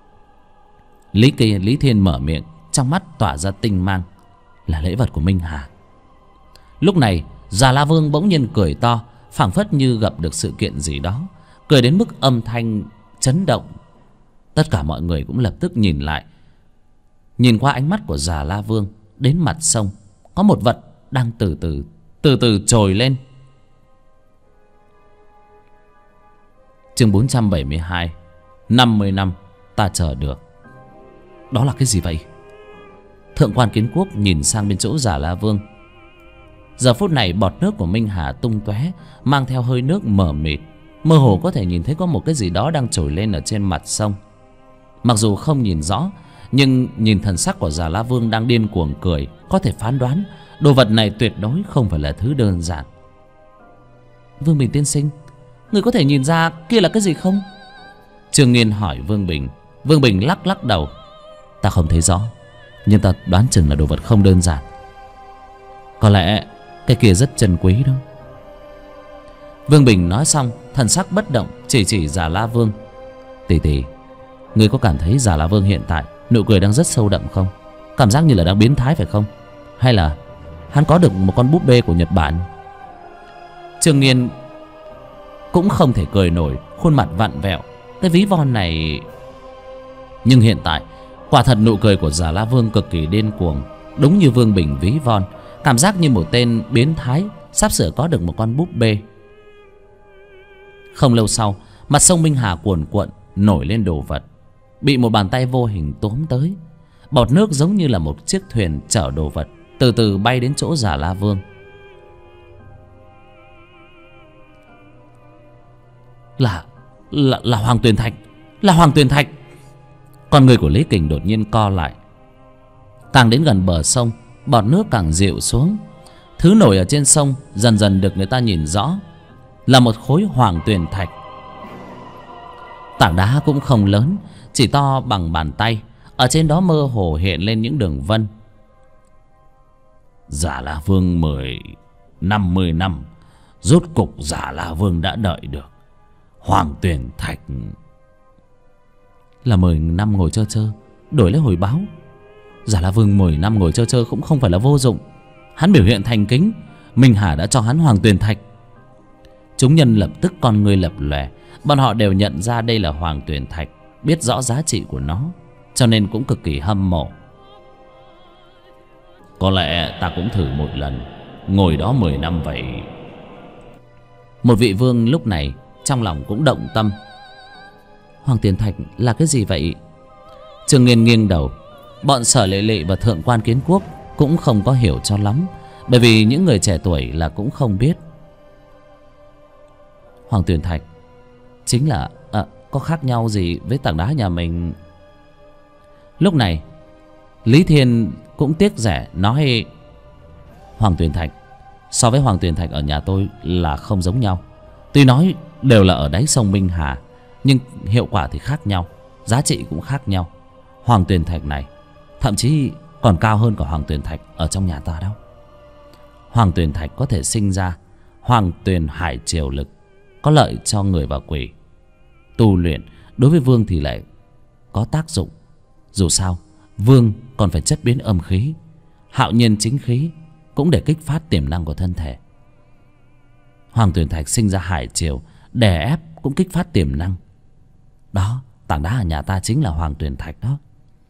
Lý Thiên mở miệng, trong mắt tỏa ra tinh mang, là lễ vật của Minh Hà. Lúc này Già La Vương bỗng nhiên cười to, phảng phất như gặp được sự kiện gì đó, cười đến mức âm thanh chấn động. Tất cả mọi người cũng lập tức nhìn lại. Nhìn qua ánh mắt của Già La Vương đến mặt sông, có một vật đang từ từ trồi lên. Chương 472. 50 năm ta chờ được. Đó là cái gì vậy? Thượng quan Kiến Quốc nhìn sang bên chỗ Già La Vương. Giờ phút này bọt nước của Minh Hà tung tóe, mang theo hơi nước mờ mịt, mơ hồ có thể nhìn thấy có một cái gì đó đang trồi lên ở trên mặt sông. Mặc dù không nhìn rõ, nhưng nhìn thần sắc của Già La Vương đang điên cuồng cười, có thể phán đoán đồ vật này tuyệt đối không phải là thứ đơn giản. Vương Bình tiên sinh, người có thể nhìn ra kia là cái gì không? Trương Nghiên hỏi Vương Bình. Vương Bình lắc đầu. Ta không thấy rõ, nhưng ta đoán chừng là đồ vật không đơn giản. Có lẽ cái kia rất trân quý đó. Vương Bình nói xong, thần sắc bất động, chỉ Già La Vương. Tỷ, người có cảm thấy Già La Vương hiện tại nụ cười đang rất sâu đậm không? Cảm giác như là đang biến thái phải không? Hay là hắn có được một con búp bê của Nhật Bản? Trương Nghiên cũng không thể cười nổi, khuôn mặt vặn vẹo. Cái ví von này... Nhưng hiện tại quả thật nụ cười của Già La Vương cực kỳ điên cuồng, đúng như Vương Bình ví von, cảm giác như một tên biến thái sắp sửa có được một con búp bê. Không lâu sau, mặt sông Minh Hà cuồn cuộn nổi lên đồ vật, bị một bàn tay vô hình túm tới. Bọt nước giống như là một chiếc thuyền chở đồ vật, từ từ bay đến chỗ Già La Vương. Là Hoàng Tuyền Thạch, là Hoàng Tuyền Thạch. Con người của Lý Kình đột nhiên co lại. Càng đến gần bờ sông, bọt nước càng dịu xuống. Thứ nổi ở trên sông dần dần được người ta nhìn rõ, là một khối Hoàng Tuyền Thạch. Tảng đá cũng không lớn, chỉ to bằng bàn tay. Ở trên đó mơ hồ hiện lên những đường vân. Già La Vương 50 năm, rốt cục Già La Vương đã đợi được Hoàng Tuyền Thạch. Là 10 năm ngồi chơ chơ đổi lấy hồi báo. Già La Vương 10 năm ngồi chơ chơ cũng không phải là vô dụng. Hắn biểu hiện thành kính, Minh Hà đã cho hắn Hoàng Tuyền Thạch. Chúng nhân lập tức con ngươi lập lòe. Bọn họ đều nhận ra đây là Hoàng Tuyền Thạch, biết rõ giá trị của nó, cho nên cũng cực kỳ hâm mộ. Có lẽ ta cũng thử một lần, ngồi đó 10 năm vậy. Một vị vương lúc này trong lòng cũng động tâm. Hoàng Tuyền Thạch là cái gì vậy? Trương Nghiên nghiêng đầu. Bọn Sở Lệ Lệ và Thượng quan Kiến Quốc cũng không có hiểu cho lắm, bởi vì những người trẻ tuổi là cũng không biết. Hoàng Tuyền Thạch chính là có khác nhau gì với tảng đá nhà mình? Lúc này Lý Thiên cũng tiếc rẻ nói: Hoàng Tuyền Thạch so với Hoàng Tuyền Thạch ở nhà tôi là không giống nhau. Tuy nói đều là ở đáy sông Minh Hà, nhưng hiệu quả thì khác nhau, giá trị cũng khác nhau. Hoàng Tuyền Thạch này thậm chí còn cao hơn cả Hoàng Tuyền Thạch ở trong nhà ta đâu. Hoàng Tuyền Thạch có thể sinh ra Hoàng Tuyền Hải Triều Lực, có lợi cho người và quỷ. Tu luyện đối với vương thì lại có tác dụng. Dù sao vương còn phải chất biến âm khí, hạo nhiên chính khí, cũng để kích phát tiềm năng của thân thể. Hoàng Tuyền Thạch sinh ra Hải Triều, đè ép cũng kích phát tiềm năng. Đó, tảng đá ở nhà ta chính là Hoàng Tuyền Thạch đó.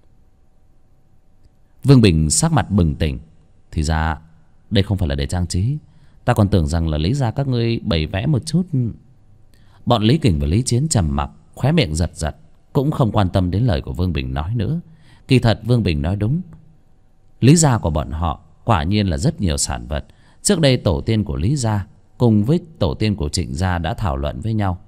Vương Bình sắc mặt bừng tỉnh. Thì ra đây không phải là để trang trí, ta còn tưởng rằng là lấy ra các ngươi bày vẽ một chút. Bọn Lý Kình và Lý Chiến trầm mặc, khóe miệng giật giật, cũng không quan tâm đến lời của Vương Bình nói nữa. Kỳ thật Vương Bình nói đúng. Lý gia của bọn họ quả nhiên là rất nhiều sản vật. Trước đây tổ tiên của Lý gia cùng với tổ tiên của Trịnh gia đã thảo luận với nhau,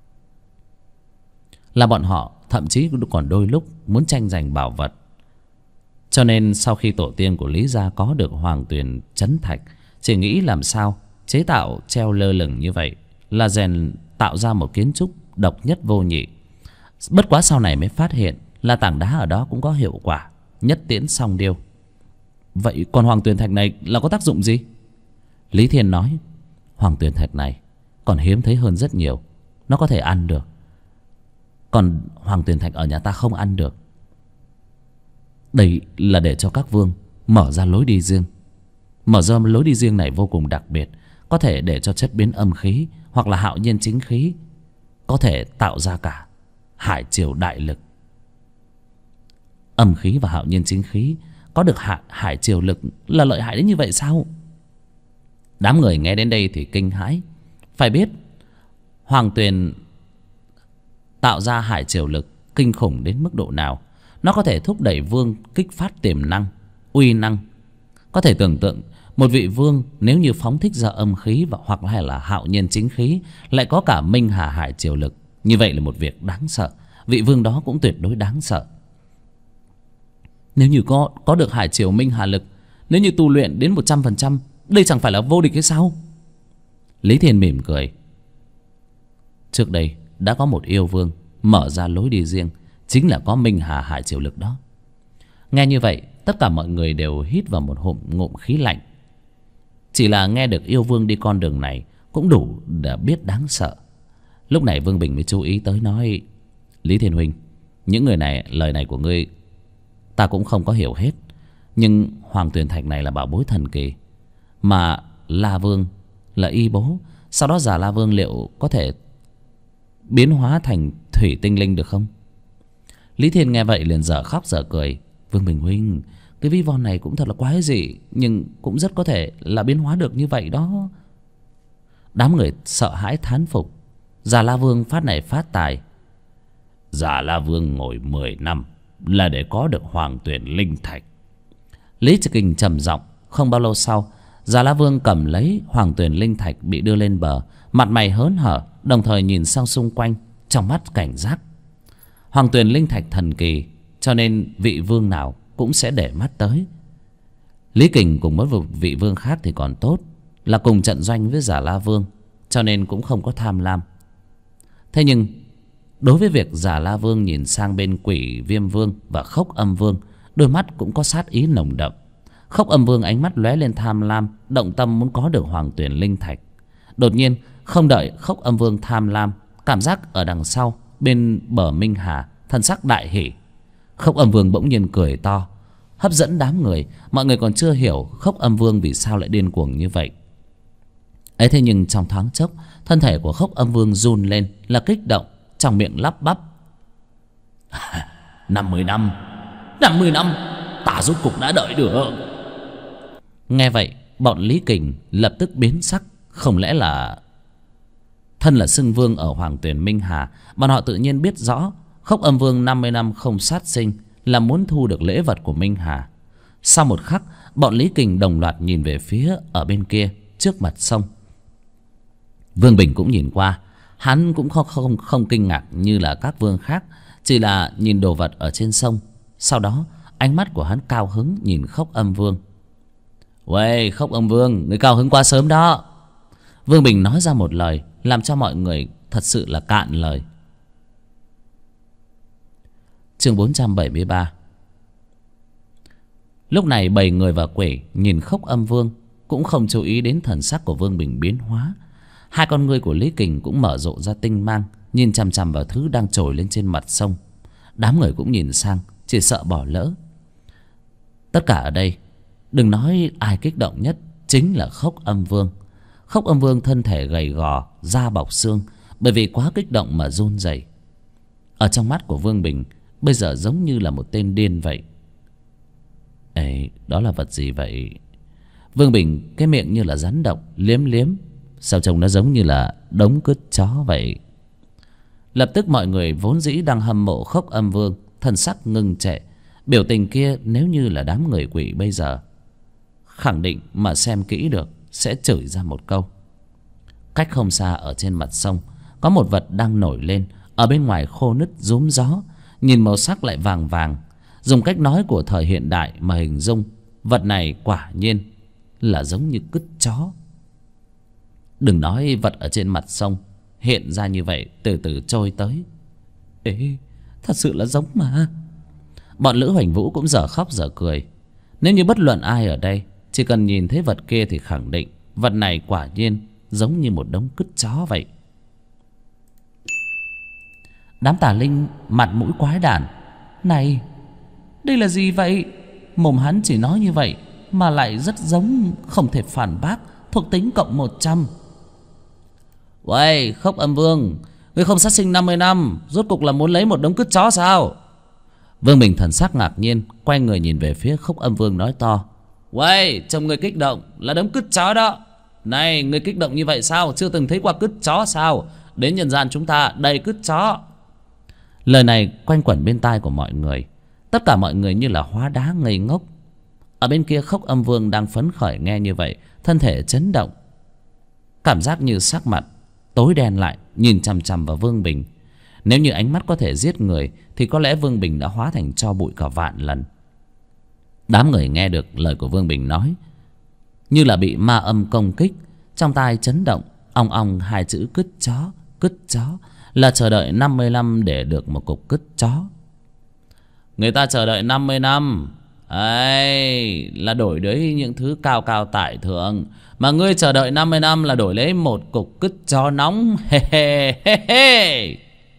là bọn họ thậm chí còn đôi lúc muốn tranh giành bảo vật. Cho nên sau khi tổ tiên của Lý gia có được Hoàng Tuyền Chấn Thạch, chỉ nghĩ làm sao chế tạo treo lơ lửng như vậy, là rèn tạo ra một kiến trúc độc nhất vô nhị. Bất quá sau này mới phát hiện là tảng đá ở đó cũng có hiệu quả, nhất tiễn song điêu. Vậy còn Hoàng Tuyền Thạch này là có tác dụng gì? Lý Thiên nói: Hoàng Tuyền Thạch này còn hiếm thấy hơn rất nhiều, nó có thể ăn được. Còn Hoàng Tuyền Thạch ở nhà ta không ăn được. Đây là để cho các vương mở ra lối đi riêng. Mở ra lối đi riêng này vô cùng đặc biệt, có thể để cho chất biến âm khí hoặc là hạo nhiên chính khí, có thể tạo ra cả Hải Triều đại lực. Âm khí và hạo nhiên chính khí có được Hải Triều lực là lợi hại đến như vậy sao? Đám người nghe đến đây thì kinh hãi. Phải biết Hoàng Tuyền tạo ra Hải Triều lực kinh khủng đến mức độ nào. Nó có thể thúc đẩy vương kích phát tiềm năng, uy năng. Có thể tưởng tượng một vị vương nếu như phóng thích ra âm khí và hoặc là hạo nhiên chính khí, lại có cả Minh Hà Hải Triều lực, như vậy là một việc đáng sợ. Vị vương đó cũng tuyệt đối đáng sợ. Nếu như có được Hải Triều Minh Hà lực, nếu như tu luyện đến 100%, đây chẳng phải là vô địch hay sao? Lý Thiên mỉm cười. Trước đây đã có một yêu vương mở ra lối đi riêng, chính là có Minh Hà Hải Triều lực đó. Nghe như vậy, tất cả mọi người đều hít vào một ngụm khí lạnh. Chỉ là nghe được yêu vương đi con đường này cũng đủ để biết đáng sợ. Lúc này Vương Bình mới chú ý tới, nói: Lý Thiên huynh, những người này, lời này của ngươi ta cũng không có hiểu hết, nhưng Hoàng Tuyền Thạch này là bảo bối thần kỳ, mà La Vương là y bố, sau đó giả La Vương liệu có thể biến hóa thành thủy tinh linh được không? Lý Thiên nghe vậy liền dở khóc dở cười. Vương Bình huynh, cái ví von này cũng thật là quái dị, nhưng cũng rất có thể là biến hóa được như vậy đó. Đám người sợ hãi thán phục. Già La Vương phát này phát tài. Già La Vương ngồi 10 năm là để có được Hoàng Tuyền Linh Thạch. Lý Trực Kình trầm giọng. Không bao lâu sau, Già La Vương cầm lấy Hoàng Tuyền Linh Thạch bị đưa lên bờ, mặt mày hớn hở, đồng thời nhìn sang xung quanh, trong mắt cảnh giác. Hoàng Tuyền Linh Thạch thần kỳ, cho nên vị vương nào cũng sẽ để mắt tới. Lý Kình cùng với một vị vương khác thì còn tốt, là cùng trận doanh với Già La Vương, cho nên cũng không có tham lam. Thế nhưng đối với việc Già La Vương nhìn sang bên Quỷ Viêm Vương và Khốc Âm Vương, đôi mắt cũng có sát ý nồng đậm. Khốc Âm Vương ánh mắt lóe lên tham lam, động tâm muốn có được Hoàng Tuyền Linh Thạch. Đột nhiên, không đợi Khốc Âm Vương tham lam, cảm giác ở đằng sau bên bờ Minh Hà, thần sắc đại hỉ. Khốc Âm Vương bỗng nhiên cười to, hấp dẫn đám người. Mọi người còn chưa hiểu Khốc Âm Vương vì sao lại điên cuồng như vậy. Ấy thế nhưng trong thoáng chốc, thân thể của Khốc Âm Vương run lên là kích động, trong miệng lắp bắp: 50 năm, ta rốt cục đã đợi được. Nghe vậy, bọn Lý Kình lập tức biến sắc. Không lẽ là thân là xưng vương ở Hoàng Tuyền Minh Hà, bọn họ tự nhiên biết rõ Khốc Âm Vương 50 năm không sát sinh là muốn thu được lễ vật của Minh Hà. Sau một khắc, bọn Lý Kình đồng loạt nhìn về phía ở bên kia trước mặt sông. Vương Bình cũng nhìn qua. Hắn cũng không kinh ngạc như là các vương khác, chỉ là nhìn đồ vật ở trên sông. Sau đó ánh mắt của hắn cao hứng nhìn Khốc Âm Vương. Uầy, Khốc Âm Vương, người cao hứng quá sớm đó. Vương Bình nói ra một lời làm cho mọi người thật sự là cạn lời. Chương 473. Lúc này bầy người và quỷ nhìn Khốc Âm Vương cũng không chú ý đến thần sắc của Vương Bình biến hóa. Hai con ngươi của Lý Kình cũng mở rộ ra tinh mang, nhìn chằm chằm vào thứ đang trồi lên trên mặt sông. Đám người cũng nhìn sang, chỉ sợ bỏ lỡ. Tất cả ở đây, đừng nói ai kích động nhất, chính là Khốc Âm Vương. Khốc Âm Vương thân thể gầy gò, da bọc xương, bởi vì quá kích động mà run rẩy. Ở trong mắt của Vương Bình bây giờ giống như là một tên điên vậy. Ê, đó là vật gì vậy? Vương Bình cái miệng như là rắn độc, liếm liếm. Sao trông nó giống như là đống cứt chó vậy? Lập tức mọi người vốn dĩ đang hâm mộ Khốc Âm Vương thần sắc ngưng trệ. Biểu tình kia nếu như là đám người quỷ bây giờ, khẳng định mà xem kỹ được sẽ chửi ra một câu. Cách không xa ở trên mặt sông có một vật đang nổi lên, ở bên ngoài khô nứt rúm gió, nhìn màu sắc lại vàng vàng. Dùng cách nói của thời hiện đại mà hình dung, vật này quả nhiên là giống như cứt chó. Đừng nói vật ở trên mặt sông hiện ra như vậy từ từ trôi tới. Ê, thật sự là giống mà. Bọn Lữ Hoành Vũ cũng dở khóc dở cười. Nếu như bất luận ai ở đây chỉ cần nhìn thấy vật kia thì khẳng định vật này quả nhiên giống như một đống cứt chó vậy. Đám tà linh mặt mũi quái đản. Này, đây là gì vậy? Mồm hắn chỉ nói như vậy mà lại rất giống, không thể phản bác, thuộc tính cộng 100. Uầy, Khốc Âm Vương, ngươi không sát sinh 50 năm, rốt cục là muốn lấy một đống cứt chó sao? Vương Bình thần sắc ngạc nhiên, quay người nhìn về phía Khốc Âm Vương nói to. Uầy, trông ngươi kích động là đống cứt chó đó. Này, ngươi kích động như vậy sao? Chưa từng thấy qua cứt chó sao? Đến nhân gian chúng ta đầy cứt chó. Lời này quanh quẩn bên tai của mọi người. Tất cả mọi người như là hóa đá ngây ngốc. Ở bên kia Khốc Âm Vương đang phấn khởi nghe như vậy, thân thể chấn động, cảm giác như sắc mặt tối đen lại, nhìn chằm chằm vào Vương Bình. Nếu như ánh mắt có thể giết người thì có lẽ Vương Bình đã hóa thành tro bụi cả vạn lần. Đám người nghe được lời của Vương Bình nói như là bị ma âm công kích, trong tai chấn động, ong ong hai chữ cứt chó là chờ đợi 50 năm để được một cục cứt chó. Người ta chờ đợi 50 năm ấy là đổi lấy những thứ cao cao tại thượng, mà ngươi chờ đợi 50 năm là đổi lấy một cục cứt chó nóng. He.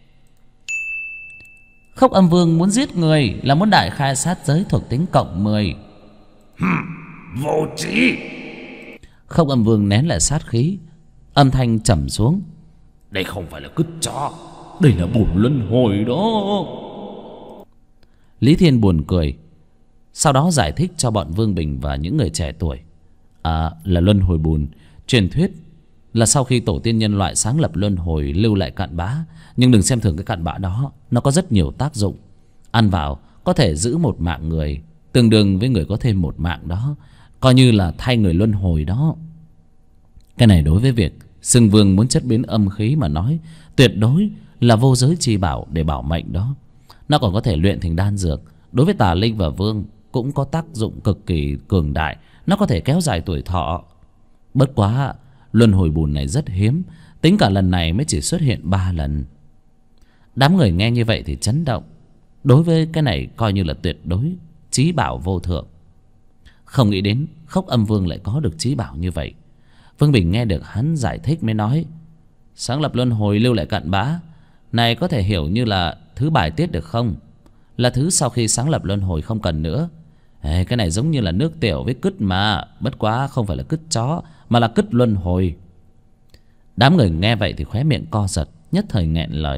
Khốc Âm Vương muốn giết người là muốn đại khai sát giới thuộc tính cộng 10. Vô trí. Khốc Âm Vương nén lại sát khí, âm thanh trầm xuống. Đây không phải là cứt chó, đây là bùn luân hồi đó. Lý Thiên buồn cười, sau đó giải thích cho bọn Vương Bình và những người trẻ tuổi. Là luân hồi bùn. Truyền thuyết là sau khi tổ tiên nhân loại sáng lập luân hồi lưu lại cặn bã. Nhưng đừng xem thường cái cặn bã đó, nó có rất nhiều tác dụng. Ăn vào có thể giữ một mạng người, tương đương với người có thêm một mạng đó, coi như là thay người luân hồi đó. Cái này đối với việc xưng vương muốn chất biến âm khí mà nói, tuyệt đối là vô giới chi bảo để bảo mệnh đó. Nó còn có thể luyện thành đan dược. Đối với tà linh và vương cũng có tác dụng cực kỳ cường đại. Nó có thể kéo dài tuổi thọ. Bất quá luân hồi bùn này rất hiếm, tính cả lần này mới chỉ xuất hiện 3 lần. Đám người nghe như vậy thì chấn động. Đối với cái này coi như là tuyệt đối chí bảo vô thượng. Không nghĩ đến Khốc Âm Vương lại có được chí bảo như vậy. Vương Bình nghe được hắn giải thích mới nói, sáng lập luân hồi lưu lại cặn bã này có thể hiểu như là thứ bài tiết được không? Là thứ sau khi sáng lập luân hồi không cần nữa. Cái này giống như là nước tiểu với cứt mà, bất quá không phải là cứt chó mà là cứt luân hồi. Đám người nghe vậy thì khóe miệng co giật, nhất thời nghẹn lời.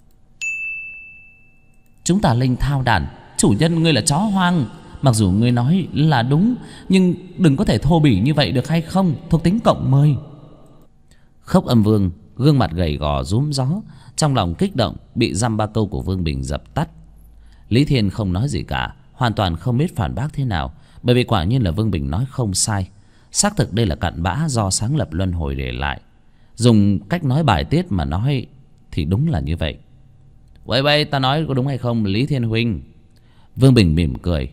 Chúng ta linh thao đản, chủ nhân ngươi là chó hoang. Mặc dù ngươi nói là đúng, nhưng đừng có thể thô bỉ như vậy được hay không? Thuộc tính cộng 10. Khốc Âm Vương gương mặt gầy gò rúm gió, trong lòng kích động bị dăm ba câu của Vương Bình dập tắt. Lý Thiên không nói gì cả, hoàn toàn không biết phản bác thế nào. Bởi vì quả nhiên là Vương Bình nói không sai. Xác thực đây là cặn bã do sáng lập luân hồi để lại. Dùng cách nói bài tiết mà nói thì đúng là như vậy. Vậy ta nói có đúng hay không Lý Thiên huynh? Vương Bình mỉm cười.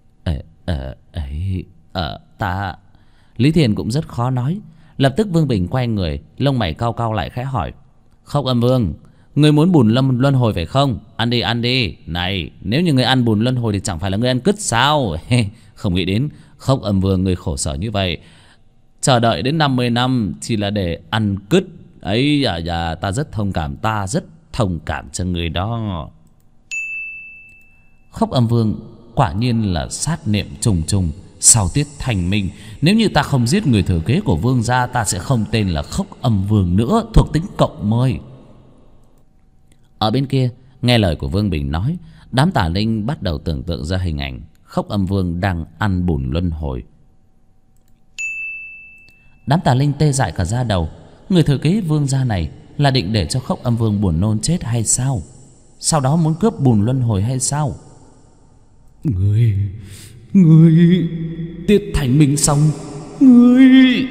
Ta... Lý Thiên cũng rất khó nói. Lập tức Vương Bình quay người, lông mày cau cau lại khẽ hỏi. Khốc Âm Vương, ngươi muốn bùn luân hồi phải không? Ăn đi, ăn đi. Này, nếu như ngươi ăn bùn luân hồi thì chẳng phải là ngươi ăn cứt sao? Không nghĩ đến Khốc Âm Vương ngươi khổ sở như vậy, chờ đợi đến 50 năm chỉ là để ăn cứt. Ấy dạ, ta rất thông cảm, ta rất thông cảm cho người đó. Khốc Âm Vương quả nhiên là sát niệm trùng trùng. Sau tiết thành minh, nếu như ta không giết người thừa kế của Vương gia, ta sẽ không tên là Khốc Âm Vương nữa, thuộc tính cộng 10. Ở bên kia, nghe lời của Vương Bình nói, đám tà linh bắt đầu tưởng tượng ra hình ảnh Khốc Âm Vương đang ăn bùn luân hồi. Đám tà linh tê dại cả da đầu. Người thừa kế Vương gia này là định để cho Khốc Âm Vương buồn nôn chết hay sao? Sau đó muốn cướp bùn luân hồi hay sao? Ngươi tiết thành minh xong, ngươi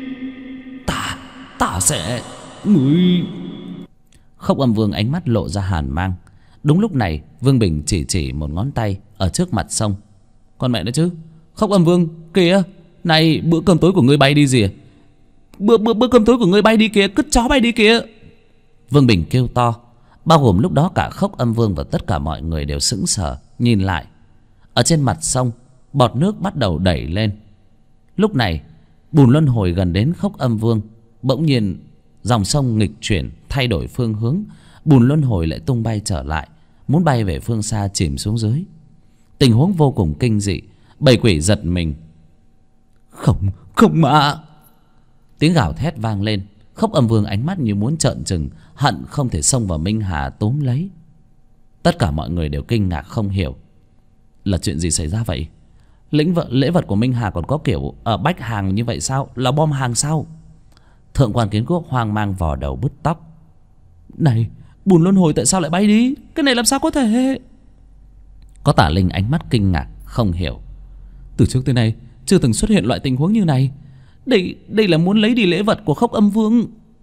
ta sẽ ngươi. Khốc Âm Vương ánh mắt lộ ra hàn mang. Đúng lúc này Vương Bình chỉ một ngón tay ở trước mặt sông. Con mẹ nó chứ, Khốc Âm Vương kìa, này bữa cơm tối của ngươi bay đi gì? Bữa cơm tối của ngươi bay đi kìa, cứt chó bay đi kìa. Vương Bình kêu to, bao gồm lúc đó cả Khốc Âm Vương và tất cả mọi người đều sững sờ nhìn lại. Ở trên mặt sông, bọt nước bắt đầu đẩy lên. Lúc này bùn luân hồi gần đến Khốc Âm Vương, bỗng nhiên dòng sông nghịch chuyển, thay đổi phương hướng. Bùn luân hồi lại tung bay trở lại, muốn bay về phương xa chìm xuống dưới. Tình huống vô cùng kinh dị. Bầy quỷ giật mình. Không mà. Tiếng gào thét vang lên. Khốc Âm Vương ánh mắt như muốn trợn trừng, hận không thể xông vào Minh Hà túm lấy. Tất cả mọi người đều kinh ngạc không hiểu là chuyện gì xảy ra vậy. Lễ vật của Minh Hà còn có kiểu ở bách hàng như vậy sao? Là bom hàng sao? Thượng quan Kiến Quốc hoang mang vò đầu bứt tóc. Này, bùn luân hồi tại sao lại bay đi? Cái này làm sao có thể? Có tà linh ánh mắt kinh ngạc không hiểu. Từ trước tới nay chưa từng xuất hiện loại tình huống như này. Đây là muốn lấy đi lễ vật của Khốc Âm Vương.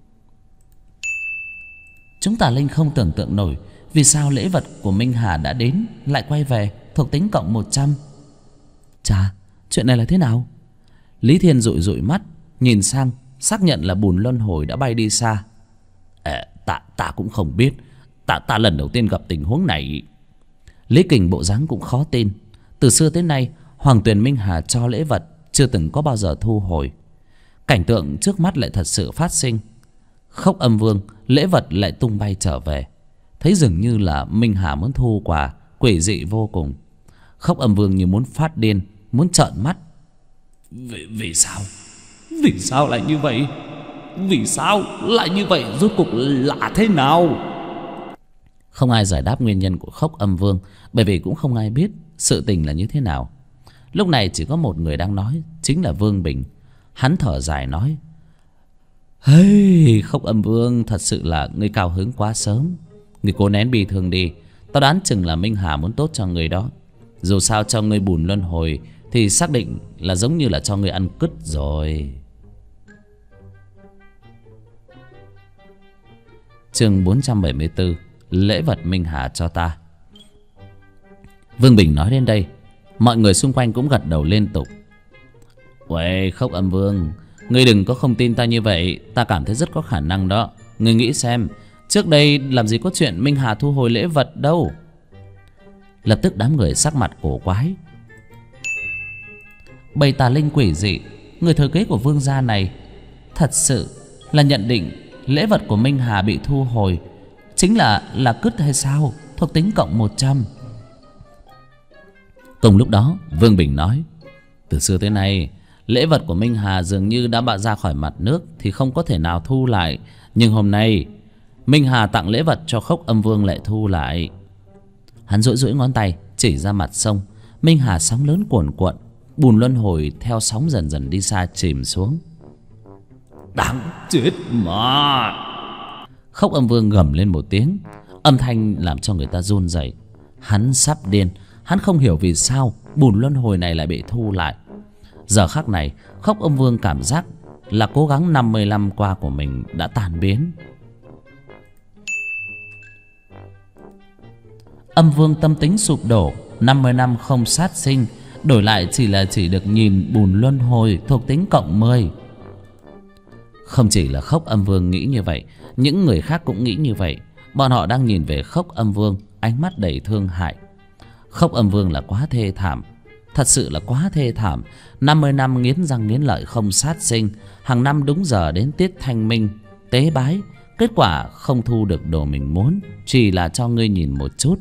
Chúng tà linh không tưởng tượng nổi vì sao lễ vật của Minh Hà đã đến lại quay về, thuộc tính cộng 100. Chà, chuyện này là thế nào? Lý Thiên dụi mắt nhìn sang, xác nhận là bùn luân hồi đã bay đi xa. Ta cũng không biết. Ta lần đầu tiên gặp tình huống này. Lý Kình bộ dáng cũng khó tin. Từ xưa tới nay Hoàng Tuyền Minh Hà cho lễ vật chưa từng có bao giờ thu hồi. Cảnh tượng trước mắt lại thật sự phát sinh. Khốc Âm Vương lễ vật lại tung bay trở về. Thấy dường như là Minh Hà muốn thu quà, quỷ dị vô cùng. Khốc Âm Vương như muốn phát điên, muốn trợn mắt. Vì sao? Vì sao lại như vậy? Vì sao lại như vậy? Rốt cuộc là thế nào? Không ai giải đáp nguyên nhân của Khốc Âm Vương, bởi vì cũng không ai biết sự tình là như thế nào. Lúc này chỉ có một người đang nói, chính là Vương Bình. Hắn thở dài nói: Hey, Khốc Âm Vương, thật sự là ngươi cao hứng quá sớm. Ngươi cố nén bi thương đi. Tao đoán chừng là Minh Hà muốn tốt cho người đó. Dù sao cho ngươi bùn luân hồi thì xác định là giống như là cho ngươi ăn cứt rồi. Chương 474: Lễ vật Minh Hà cho ta. Vương Bình nói đến đây, mọi người xung quanh cũng gật đầu liên tục. Uầy, Khốc Âm Vương, ngươi đừng có không tin ta như vậy. Ta cảm thấy rất có khả năng đó. Ngươi nghĩ xem, trước đây làm gì có chuyện Minh Hà thu hồi lễ vật đâu. Lập tức đám người sắc mặt cổ quái. Bầy tà linh quỷ dị, người thừa kế của Vương gia này thật sự là nhận định lễ vật của Minh Hà bị thu hồi chính là cứt hay sao? Thuộc tính cộng 100. Cùng lúc đó Vương Bình nói: Từ xưa tới nay lễ vật của Minh Hà dường như đã bạ ra khỏi mặt nước thì không có thể nào thu lại. Nhưng hôm nay Minh Hà tặng lễ vật cho Khốc Âm Vương lại thu lại. Hắn duỗi ngón tay chỉ ra mặt sông. Minh Hà sóng lớn cuồn cuộn, bùn luân hồi theo sóng dần dần đi xa chìm xuống. Đáng chết mà! Khốc Âm Vương gầm lên một tiếng, âm thanh làm cho người ta run rẩy. Hắn sắp điên. Hắn không hiểu vì sao bùn luân hồi này lại bị thu lại. Giờ khắc này Khốc Âm Vương cảm giác là cố gắng 50 năm qua của mình đã tan biến. Âm Vương tâm tính sụp đổ. 50 năm không sát sinh, đổi lại chỉ được nhìn bùn luân hồi thuộc tính cộng 10. Không chỉ là Khốc Âm Vương nghĩ như vậy, những người khác cũng nghĩ như vậy. Bọn họ đang nhìn về Khốc Âm Vương, ánh mắt đầy thương hại. Khốc Âm Vương là quá thê thảm, thật sự là quá thê thảm. 50 năm nghiến răng nghiến lợi không sát sinh, hàng năm đúng giờ đến tiết thanh minh tế bái, kết quả không thu được đồ mình muốn, chỉ là cho ngươi nhìn một chút.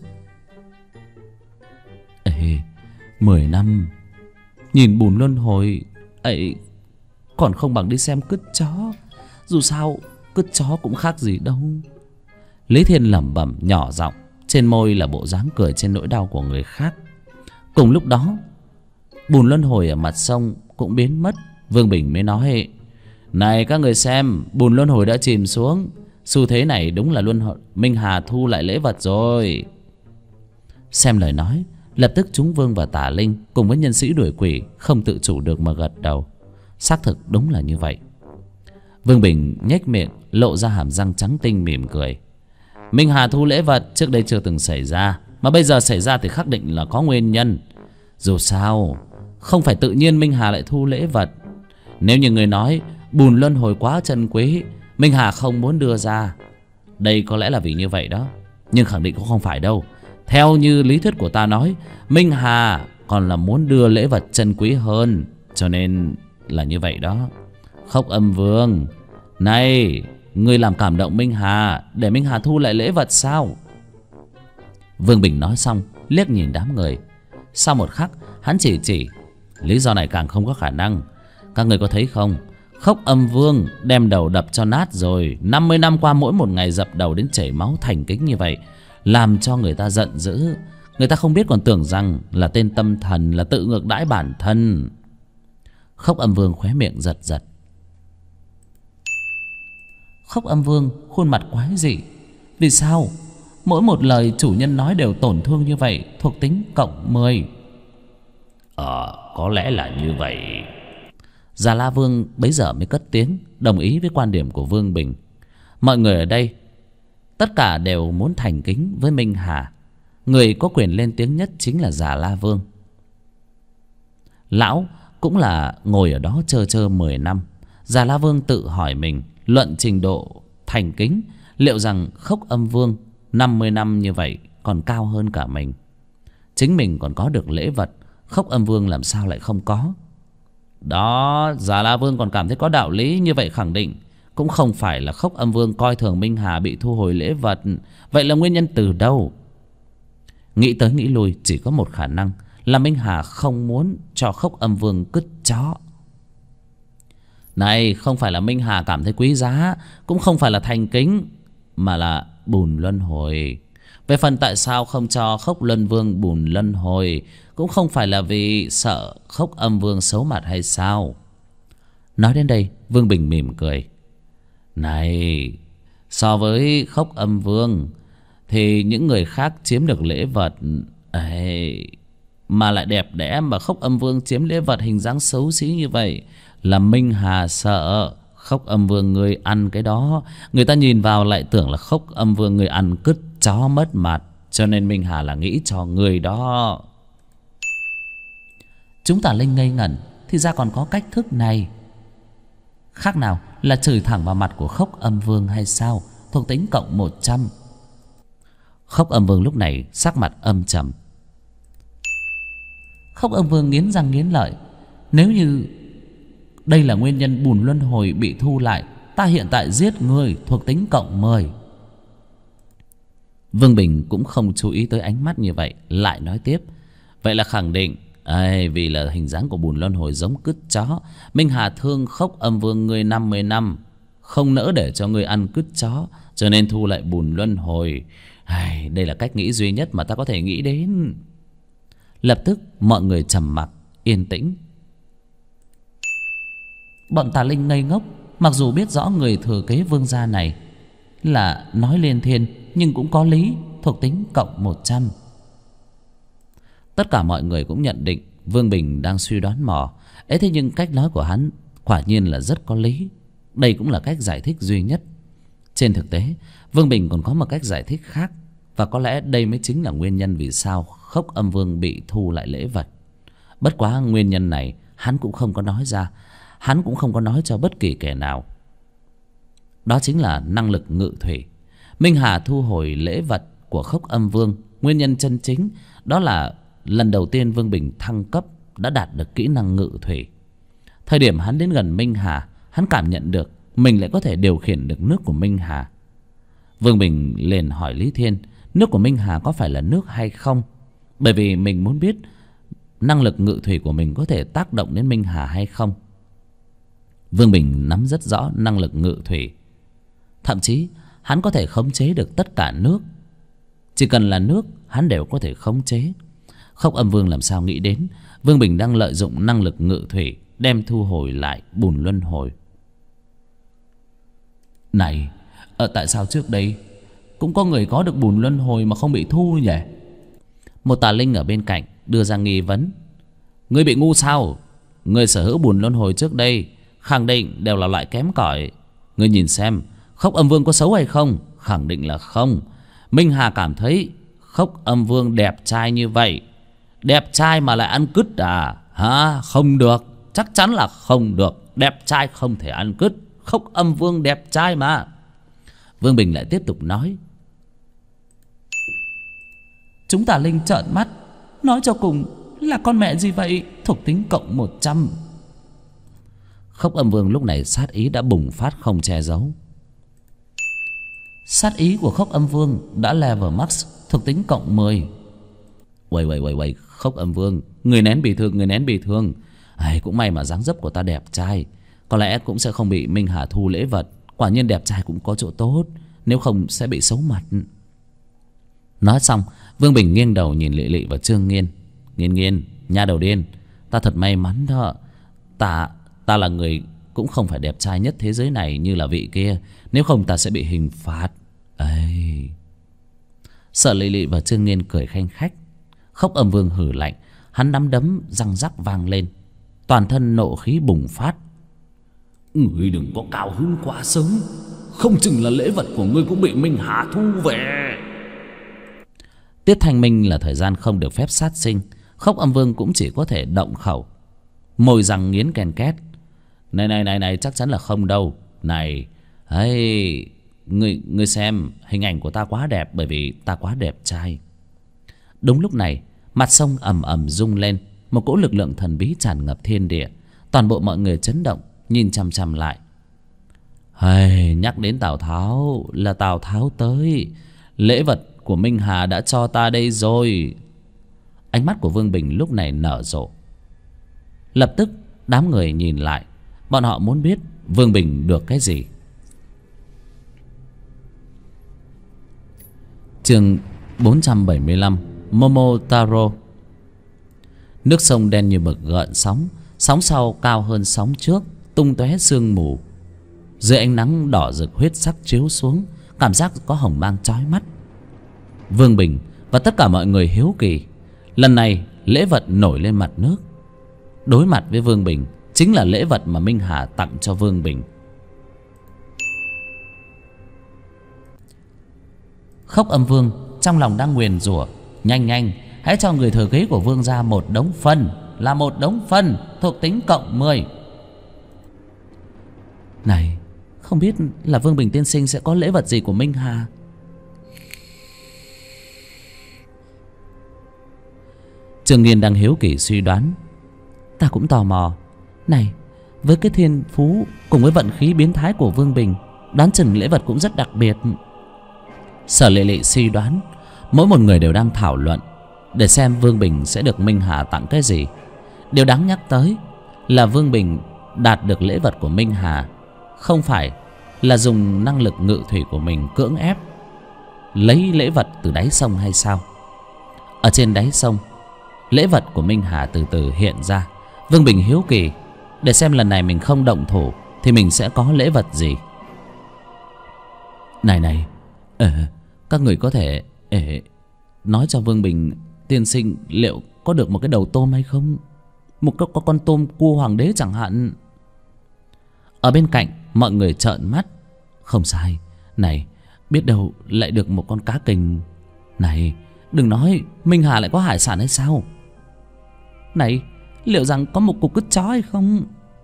Ê, 10 năm nhìn bùn luân hồi ấy còn không bằng đi xem cứt chó. Dù sao cứt chó cũng khác gì đâu. Lý Thiên lẩm bẩm nhỏ giọng, trên môi là bộ dáng cười trên nỗi đau của người khác. Cùng lúc đó bùn luân hồi ở mặt sông cũng biến mất. Vương Bình mới nói: này các người xem, bùn luân hồi đã chìm xuống. Xu thế này đúng là Minh Hà thu lại lễ vật rồi. Xem lời nói, lập tức chúng Vương và Tả Linh cùng với nhân sĩ đuổi quỷ không tự chủ được mà gật đầu. Xác thực đúng là như vậy. Vương Bình nhếch miệng lộ ra hàm răng trắng tinh mỉm cười. Minh Hà thu lễ vật trước đây chưa từng xảy ra, mà bây giờ xảy ra thì khẳng định là có nguyên nhân. Dù sao không phải tự nhiên Minh Hà lại thu lễ vật. Nếu như người nói bùn luân hồi quá trân quý, Minh Hà không muốn đưa ra, đây có lẽ là vì như vậy đó. Nhưng khẳng định cũng không phải đâu. Theo như lý thuyết của ta nói, Minh Hà còn là muốn đưa lễ vật trân quý hơn, cho nên là như vậy đó. Khốc Âm Vương, này, ngươi làm cảm động Minh Hà để Minh Hà thu lại lễ vật sao? Vương Bình nói xong liếc nhìn đám người. Sau một khắc hắn chỉ lý do này càng không có khả năng. Các người có thấy không, Khốc Âm Vương đem đầu đập cho nát rồi. 50 năm qua mỗi một ngày dập đầu đến chảy máu thành kính như vậy, làm cho người ta giận dữ. Người ta không biết còn tưởng rằng là tên tâm thần, là tự ngược đãi bản thân. Khốc Âm Vương khóe miệng giật giật. Khốc Âm Vương khuôn mặt quái dị. Vì sao mỗi một lời chủ nhân nói đều tổn thương như vậy, thuộc tính cộng 10? Có lẽ là như vậy. Già La Vương bấy giờ mới cất tiếng đồng ý với quan điểm của Vương Bình. Mọi người ở đây tất cả đều muốn thành kính với Minh Hà. Người có quyền lên tiếng nhất chính là Già La Vương. Lão cũng là ngồi ở đó chơ 10 năm. Già La Vương tự hỏi mình, luận trình độ thành kính, liệu rằng Khốc Âm Vương 50 năm như vậy còn cao hơn cả mình. Chính mình còn có được lễ vật, Khốc Âm Vương làm sao lại không có? Đó, Già La Vương còn cảm thấy có đạo lý. Như vậy khẳng định cũng không phải là Khốc Âm Vương coi thường Minh Hà bị thu hồi lễ vật. Vậy là nguyên nhân từ đâu? Nghĩ tới nghĩ lui, chỉ có một khả năng là Minh Hà không muốn cho Khốc Âm Vương cứt chó. Này, không phải là Minh Hà cảm thấy quý giá, cũng không phải là thành kính, mà là bùn luân hồi. Về phần tại sao không cho Khốc Luân Vương bùn luân hồi, cũng không phải là vì sợ Khốc Âm Vương xấu mặt hay sao? Nói đến đây Vương Bình mỉm cười. Này, so với Khốc Âm Vương thì những người khác chiếm được lễ vật ấy, mà lại đẹp đẽ, mà Khốc Âm Vương chiếm lễ vật hình dáng xấu xí như vậy, là Minh Hà sợ Khốc Âm Vương người ăn cái đó, người ta nhìn vào lại tưởng là Khốc Âm Vương người ăn cứt chó mất mặt, cho nên Minh Hà là nghĩ cho người đó. Chúng ta Linh ngây ngẩn, thì ra còn có cách thức này. Khác nào là chửi thẳng vào mặt của Khốc Âm Vương hay sao? Thuộc tính cộng 100. Khốc Âm Vương lúc này sắc mặt âm trầm. Khốc Âm Vương nghiến răng nghiến lợi. Nếu như đây là nguyên nhân bùn luân hồi bị thu lại, ta hiện tại giết người, thuộc tính cộng 10. Vương Bình cũng không chú ý tới ánh mắt như vậy, lại nói tiếp. Vậy là khẳng định vì là hình dáng của bùn luân hồi giống cứt chó, Minh Hà thương Khốc Âm Vương ngươi 50 năm, không nỡ để cho ngươi ăn cứt chó, cho nên thu lại bùn luân hồi. Đây là cách nghĩ duy nhất mà ta có thể nghĩ đến. Lập tức mọi người trầm mặc yên tĩnh. Bọn Tà Linh ngây ngốc. Mặc dù biết rõ người thừa kế vương gia này là nói liên thiên, nhưng cũng có lý, thuộc tính cộng 100. Tất cả mọi người cũng nhận định Vương Bình đang suy đoán mò. Ấy thế nhưng cách nói của hắn quả nhiên là rất có lý. Đây cũng là cách giải thích duy nhất. Trên thực tế Vương Bình còn có một cách giải thích khác. Và có lẽ đây mới chính là nguyên nhân vì sao Khốc Âm Vương bị thu lại lễ vật. Bất quá nguyên nhân này hắn cũng không có nói ra. Hắn cũng không có nói cho bất kỳ kẻ nào. Đó chính là năng lực ngự thủy. Minh Hà thu hồi lễ vật của Khốc Âm Vương. Nguyên nhân chân chính đó là lần đầu tiên Vương Bình thăng cấp đã đạt được kỹ năng ngự thủy. Thời điểm hắn đến gần Minh Hà, hắn cảm nhận được mình lại có thể điều khiển được nước của Minh Hà. Vương Bình liền hỏi Lý Thiên nước của Minh Hà có phải là nước hay không, bởi vì mình muốn biết năng lực ngự thủy của mình có thể tác động đến Minh Hà hay không. Vương Bình nắm rất rõ năng lực ngự thủy. Thậm chí hắn có thể khống chế được tất cả nước. Chỉ cần là nước hắn đều có thể khống chế. Khốc Âm Vương làm sao nghĩ đến Vương Bình đang lợi dụng năng lực ngự thủy đem thu hồi lại bùn luân hồi. Này, tại sao trước đây cũng có người có được bùn luân hồi mà không bị thu nhỉ? Một tà linh ở bên cạnh đưa ra nghi vấn. Ngươi bị ngu sao? Ngươi sở hữu bùn luân hồi trước đây khẳng định đều là loại kém cỏi. Ngươi nhìn xem Khốc Âm Vương có xấu hay không? Khẳng định là không. Minh Hà cảm thấy Khốc Âm Vương đẹp trai như vậy, đẹp trai mà lại ăn cứt à? Hả? Không được, chắc chắn là không được. Đẹp trai không thể ăn cứt. Khốc Âm Vương đẹp trai mà. Vương Bình lại tiếp tục nói. Chúng ta linh trợn mắt. Nói cho cùng là con mẹ gì vậy? Thuộc tính cộng 100. Khốc Âm Vương lúc này sát ý đã bùng phát không che giấu. Sát ý của Khốc Âm Vương đã level max, thuộc tính cộng 10. Uầy, Khốc Âm Vương, người nén bị thương, người nén bị thương. Cũng may mà dáng dấp của ta đẹp trai, có lẽ cũng sẽ không bị Minh Hà thu lễ vật. Quả nhiên đẹp trai cũng có chỗ tốt, nếu không sẽ bị xấu mặt. Nói xong Vương Bình nghiêng đầu nhìn Lệ Lệ và Trương Nghiên. Nghiên, nha đầu điên, ta thật may mắn đó. Ta là người cũng không phải đẹp trai nhất thế giới này như là vị kia, nếu không ta sẽ bị hình phạt. Sợ Lệ Lệ và Trương Nghiên cười khanh khách. Khốc Âm Vương hử lạnh, hắn nắm đấm răng rắc vang lên, toàn thân nộ khí bùng phát. Ngươi đừng có cao hứng quá sớm, không chừng là lễ vật của ngươi cũng bị Minh Hà thu về. Tiết thanh minh là thời gian không được phép sát sinh. Khốc Âm Vương cũng chỉ có thể động khẩu, môi răng nghiến ken két. Này, chắc chắn là không đâu. Này, ngươi xem, hình ảnh của ta quá đẹp bởi vì ta quá đẹp trai. Đúng lúc này, mặt sông ầm ầm rung lên, một cỗ lực lượng thần bí tràn ngập thiên địa. Toàn bộ mọi người chấn động, nhìn chằm chằm lại. Nhắc đến Tào Tháo là Tào Tháo tới. Lễ vật của Minh Hà đã cho ta đây rồi. Ánh mắt của Vương Bình lúc này nở rộ. Lập tức đám người nhìn lại, bọn họ muốn biết Vương Bình được cái gì. Chương 475 Momotaro. Nước sông đen như mực gợn sóng, sóng sau cao hơn sóng trước, tung tóe sương mù. Dưới ánh nắng đỏ rực huyết sắc chiếu xuống, cảm giác có hồng mang chói mắt. Vương Bình và tất cả mọi người hiếu kỳ. Lần này lễ vật nổi lên mặt nước. Đối mặt với Vương Bình chính là lễ vật mà Minh Hà tặng cho Vương Bình. Khốc Âm Vương trong lòng đang nguyền rủa. Nhanh, hãy cho người thừa kế của Vương gia một đống phân, là một đống phân, thuộc tính cộng 10. Này, không biết là Vương Bình tiên sinh sẽ có lễ vật gì của Minh Hà. Trương Nghiên đang hiếu kỳ suy đoán. Ta cũng tò mò. Này, với cái thiên phú cùng với vận khí biến thái của Vương Bình, đoán chừng lễ vật cũng rất đặc biệt. Sở Lệ Lệ suy đoán. Mỗi một người đều đang thảo luận để xem Vương Bình sẽ được Minh Hà tặng cái gì. Điều đáng nhắc tới là Vương Bình đạt được lễ vật của Minh Hà không phải là dùng năng lực ngự thủy của mình cưỡng ép lấy lễ vật từ đáy sông hay sao. Ở trên đáy sông, lễ vật của Minh Hà từ từ hiện ra. Vương Bình hiếu kỳ để xem lần này mình không động thủ thì mình sẽ có lễ vật gì. Này, các người có thể nói cho Vương Bình tiên sinh liệu có được một cái đầu tôm hay không? Có con tôm cua hoàng đế chẳng hạn. Ở bên cạnh mọi người trợn mắt. Không sai. Này, biết đâu lại được một con cá kình. Này, đừng nói Minh Hà lại có hải sản hay sao? Này, liệu rằng có một cục cứt chó hay không?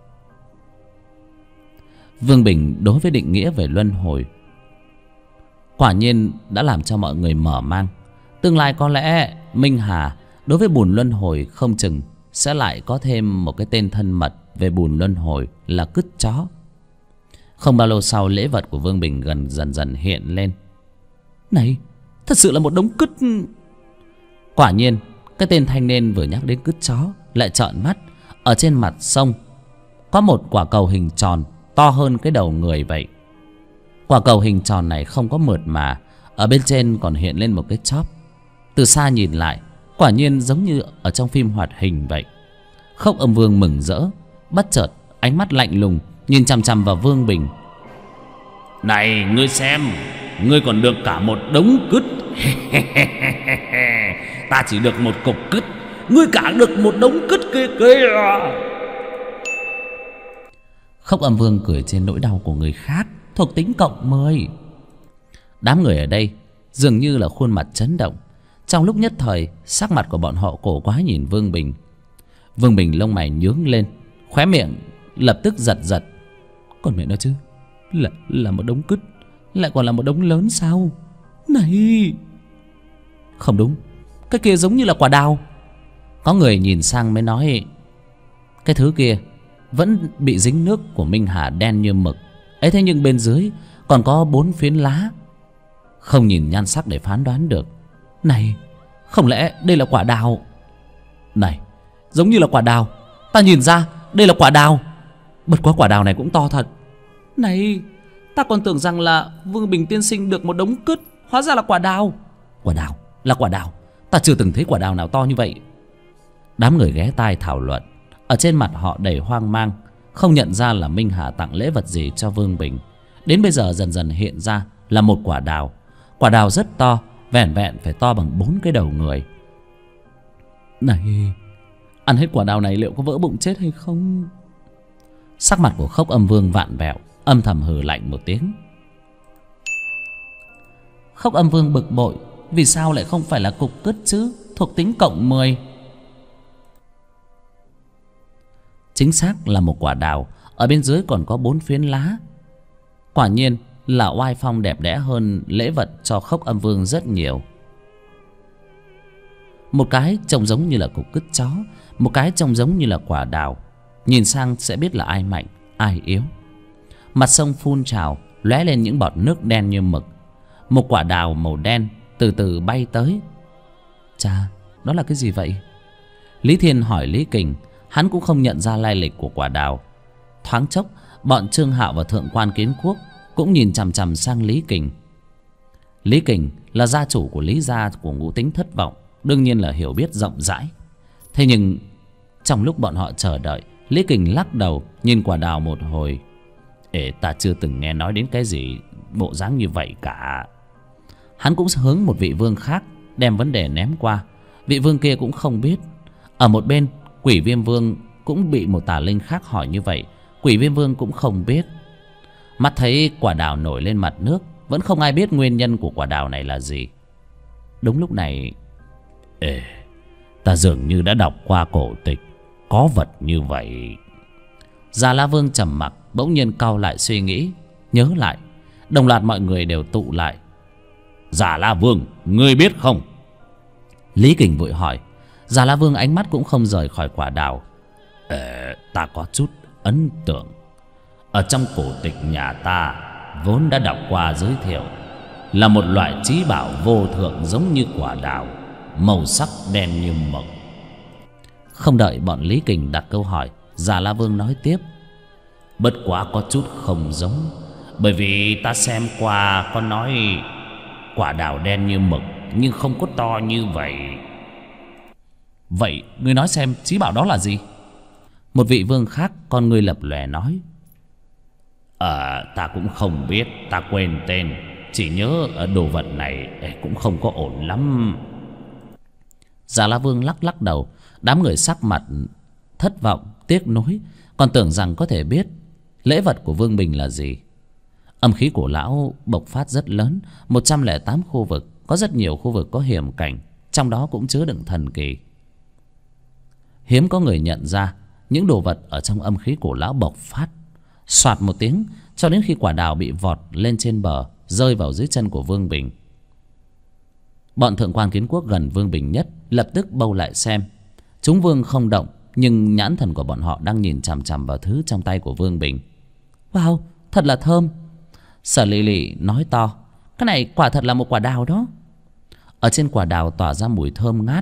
Vương Bình đối với định nghĩa về luân hồi quả nhiên đã làm cho mọi người mở mang. Tương lai có lẽ Minh Hà đối với bùn luân hồi không chừng sẽ lại có thêm một cái tên thân mật về bùn luân hồi là cứt chó. Không bao lâu sau, lễ vật của Vương Bình dần dần hiện lên. Này, thật sự là một đống cứt. Quả nhiên cái tên thanh niên vừa nhắc đến cứt chó lại trợn mắt. Ở trên mặt sông có một quả cầu hình tròn to hơn cái đầu người vậy. Quả cầu hình tròn này không có mượt mà, ở bên trên còn hiện lên một cái chóp. Từ xa nhìn lại, quả nhiên giống như ở trong phim hoạt hình vậy. Khốc Âm Vương mừng rỡ, bất chợt ánh mắt lạnh lùng nhìn chằm chằm vào Vương Bình. Này, ngươi xem, ngươi còn được cả một đống cứt. Ta chỉ được một cục cứt, ngươi cả được một đống cứt kia kìa. Khốc Âm Vương cười trên nỗi đau của người khác. Thuộc tính cộng 10. Đám người ở đây dường như là khuôn mặt chấn động. Trong lúc nhất thời, sắc mặt của bọn họ cổ quái nhìn Vương Bình. Vương Bình lông mày nhướng lên, khóe miệng lập tức giật giật. Còn mẹ nói chứ, là một đống cứt, lại còn là một đống lớn sao? Này, không đúng, cái kia giống như là quả đào. Có người nhìn sang mới nói, cái thứ kia vẫn bị dính nước của Minh Hà đen như mực ấy, thế nhưng bên dưới còn có 4 phiến lá. Không nhìn nhan sắc để phán đoán được. Này, không lẽ đây là quả đào? Này, giống như là quả đào. Ta nhìn ra đây là quả đào. Bất quá quả đào này cũng to thật. Này, ta còn tưởng rằng là Vương Bình tiên sinh được một đống cứt, hóa ra là quả đào. Quả đào, là quả đào. Ta chưa từng thấy quả đào nào to như vậy. Đám người ghé tai thảo luận. Ở trên mặt họ đầy hoang mang, không nhận ra là Minh Hà tặng lễ vật gì cho Vương Bình. Đến bây giờ dần dần hiện ra là một quả đào. Quả đào rất to, vẻn vẹn phải to bằng 4 cái đầu người. Này, ăn hết quả đào này liệu có vỡ bụng chết hay không? Sắc mặt của Khốc Âm Vương vạn vẹo, âm thầm hừ lạnh một tiếng. Khốc Âm Vương bực bội, vì sao lại không phải là cục cứt chứ? Thuộc tính cộng 10. Chính xác là một quả đào, ở bên dưới còn có 4 phiến lá. Quả nhiên là oai phong đẹp đẽ hơn lễ vật cho Khốc Âm Vương rất nhiều. Một cái trông giống như là cục cứt chó, một cái trông giống như là quả đào. Nhìn sang sẽ biết là ai mạnh, ai yếu. Mặt sông phun trào, lóe lên những bọt nước đen như mực. Một quả đào màu đen từ từ bay tới. Chà, đó là cái gì vậy? Lý Thiên hỏi Lý Kình. Hắn cũng không nhận ra lai lịch của quả đào. Thoáng chốc, bọn Trương Hạo và Thượng quan Kiến Quốc cũng nhìn chằm chằm sang Lý Kình. Lý Kình là gia chủ của Lý gia của Ngũ Tính Thất Vọng, đương nhiên là hiểu biết rộng rãi. Thế nhưng trong lúc bọn họ chờ đợi, Lý Kình lắc đầu nhìn quả đào một hồi. Ta chưa từng nghe nói đến cái gì bộ dáng như vậy cả. Hắn cũng hướng một vị vương khác đem vấn đề ném qua. Vị vương kia cũng không biết. Ở một bên, Quỷ Viêm Vương cũng bị một tà linh khác hỏi như vậy. Quỷ Viêm Vương cũng không biết. Mắt thấy quả đào nổi lên mặt nước, vẫn không ai biết nguyên nhân của quả đào này là gì. Đúng lúc này, ta dường như đã đọc qua cổ tịch có vật như vậy. Già La Vương trầm mặc, bỗng nhiên cau lại suy nghĩ, nhớ lại. Đồng loạt mọi người đều tụ lại. Già La Vương, ngươi biết không? Lý Kình vội hỏi. Già La Vương ánh mắt cũng không rời khỏi quả đào. Ta có chút ấn tượng. Ở trong cổ tịch nhà ta vốn đã đọc qua giới thiệu là một loại trí bảo vô thượng giống như quả đào, màu sắc đen như mực. Không đợi bọn Lý Kình đặt câu hỏi, Già La Vương nói tiếp. Bất quá có chút không giống, bởi vì ta xem qua có nói quả đào đen như mực nhưng không có to như vậy. Vậy ngươi nói xem trí bảo đó là gì? Một vị vương khác con ngươi lập lòe nói. Ta cũng không biết, ta quên tên, chỉ nhớ ở đồ vật này cũng không có ổn lắm. Già La Vương lắc lắc đầu. Đám người sắc mặt thất vọng, tiếc nuối, còn tưởng rằng có thể biết lễ vật của Vương Bình là gì. Âm khí của lão bộc phát rất lớn, 108 khu vực, có rất nhiều khu vực có hiểm cảnh, trong đó cũng chứa đựng thần kỳ. Hiếm có người nhận ra những đồ vật ở trong âm khí của lão bộc phát. Soạt một tiếng, cho đến khi quả đào bị vọt lên trên bờ, rơi vào dưới chân của Vương Bình. Bọn thượng quan Kiến Quốc gần Vương Bình nhất lập tức bâu lại xem. Chúng Vương không động, nhưng nhãn thần của bọn họ đang nhìn chằm chằm vào thứ trong tay của Vương Bình. Wow, thật là thơm. Sở Lị Lị nói to, cái này quả thật là một quả đào đó. Ở trên quả đào tỏa ra mùi thơm ngát.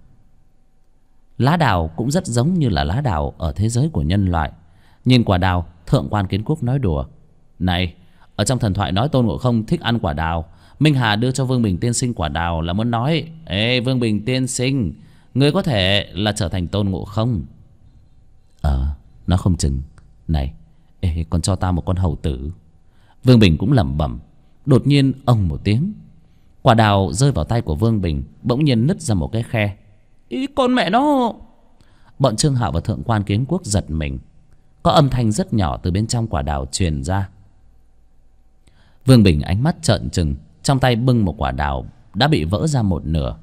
Lá đào cũng rất giống như là lá đào ở thế giới của nhân loại. Nhìn quả đào, thượng quan Kiến Quốc nói đùa, này, ở trong thần thoại nói Tôn Ngộ Không thích ăn quả đào. Minh Hà đưa cho Vương Bình tiên sinh quả đào là muốn nói, ê Vương Bình tiên sinh, ngươi có thể là trở thành Tôn Ngộ Không. Nó không chừng. Này, ê, còn cho ta một con hầu tử. Vương Bình cũng lẩm bẩm. Đột nhiên ông một tiếng, quả đào rơi vào tay của Vương Bình, bỗng nhiên nứt ra một cái khe. Ý con mẹ nó! Bọn Trương Hạo và thượng quan Kiến Quốc giật mình. Có âm thanh rất nhỏ từ bên trong quả đào truyền ra. Vương Bình ánh mắt trợn trừng, trong tay bưng một quả đào đã bị vỡ ra một nửa.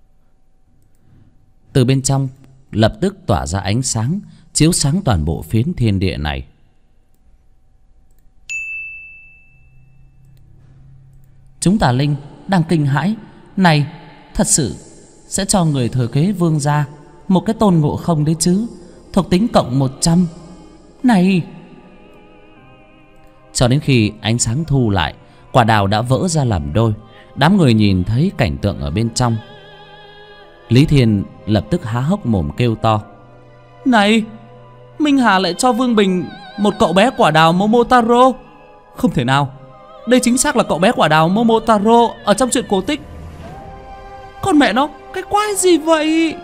Từ bên trong lập tức tỏa ra ánh sáng, chiếu sáng toàn bộ phiến thiên địa này. Chúng tà linh đang kinh hãi. Này, thật sự sẽ cho người thừa kế Vương gia một cái Tôn Ngộ Không đấy chứ? Thuộc tính cộng 100. Này! Cho đến khi ánh sáng thu lại, quả đào đã vỡ ra làm đôi. Đám người nhìn thấy cảnh tượng ở bên trong. Lý Thiên lập tức há hốc mồm kêu to, này, Minh Hà lại cho Vương Bình một cậu bé quả đào Momotaro. Không thể nào, đây chính xác là cậu bé quả đào Momotaro ở trong truyện cổ tích. Con mẹ nó, cái quái gì vậy?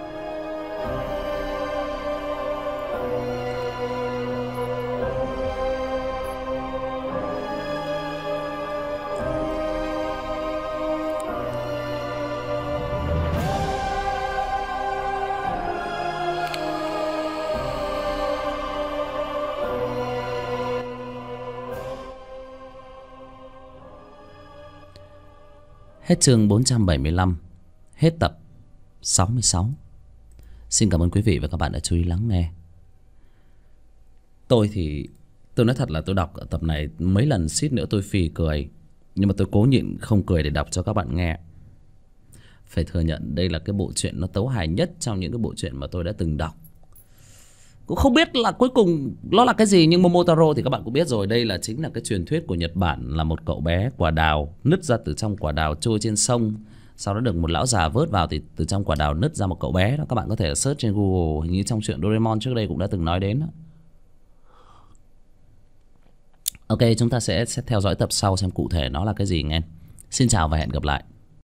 Hết chương 475. Hết tập 66. Xin cảm ơn quý vị và các bạn đã chú ý lắng nghe. Tôi nói thật là tôi đọc tập này mấy lần suýt nữa tôi phì cười. Nhưng mà tôi cố nhịn không cười để đọc cho các bạn nghe. Phải thừa nhận đây là cái bộ truyện nó tấu hài nhất trong những cái bộ truyện mà tôi đã từng đọc. Cũng không biết là cuối cùng nó là cái gì, nhưng Momotaro thì các bạn cũng biết rồi. Đây là chính là cái truyền thuyết của Nhật Bản, là một cậu bé quả đào nứt ra từ trong quả đào trôi trên sông. Sau đó được một lão già vớt vào, thì từ trong quả đào nứt ra một cậu bé đó. Các bạn có thể search trên Google, hình như trong truyện Doraemon trước đây cũng đã từng nói đến đó. Ok, chúng ta sẽ theo dõi tập sau xem cụ thể nó là cái gì nghe. Xin chào và hẹn gặp lại.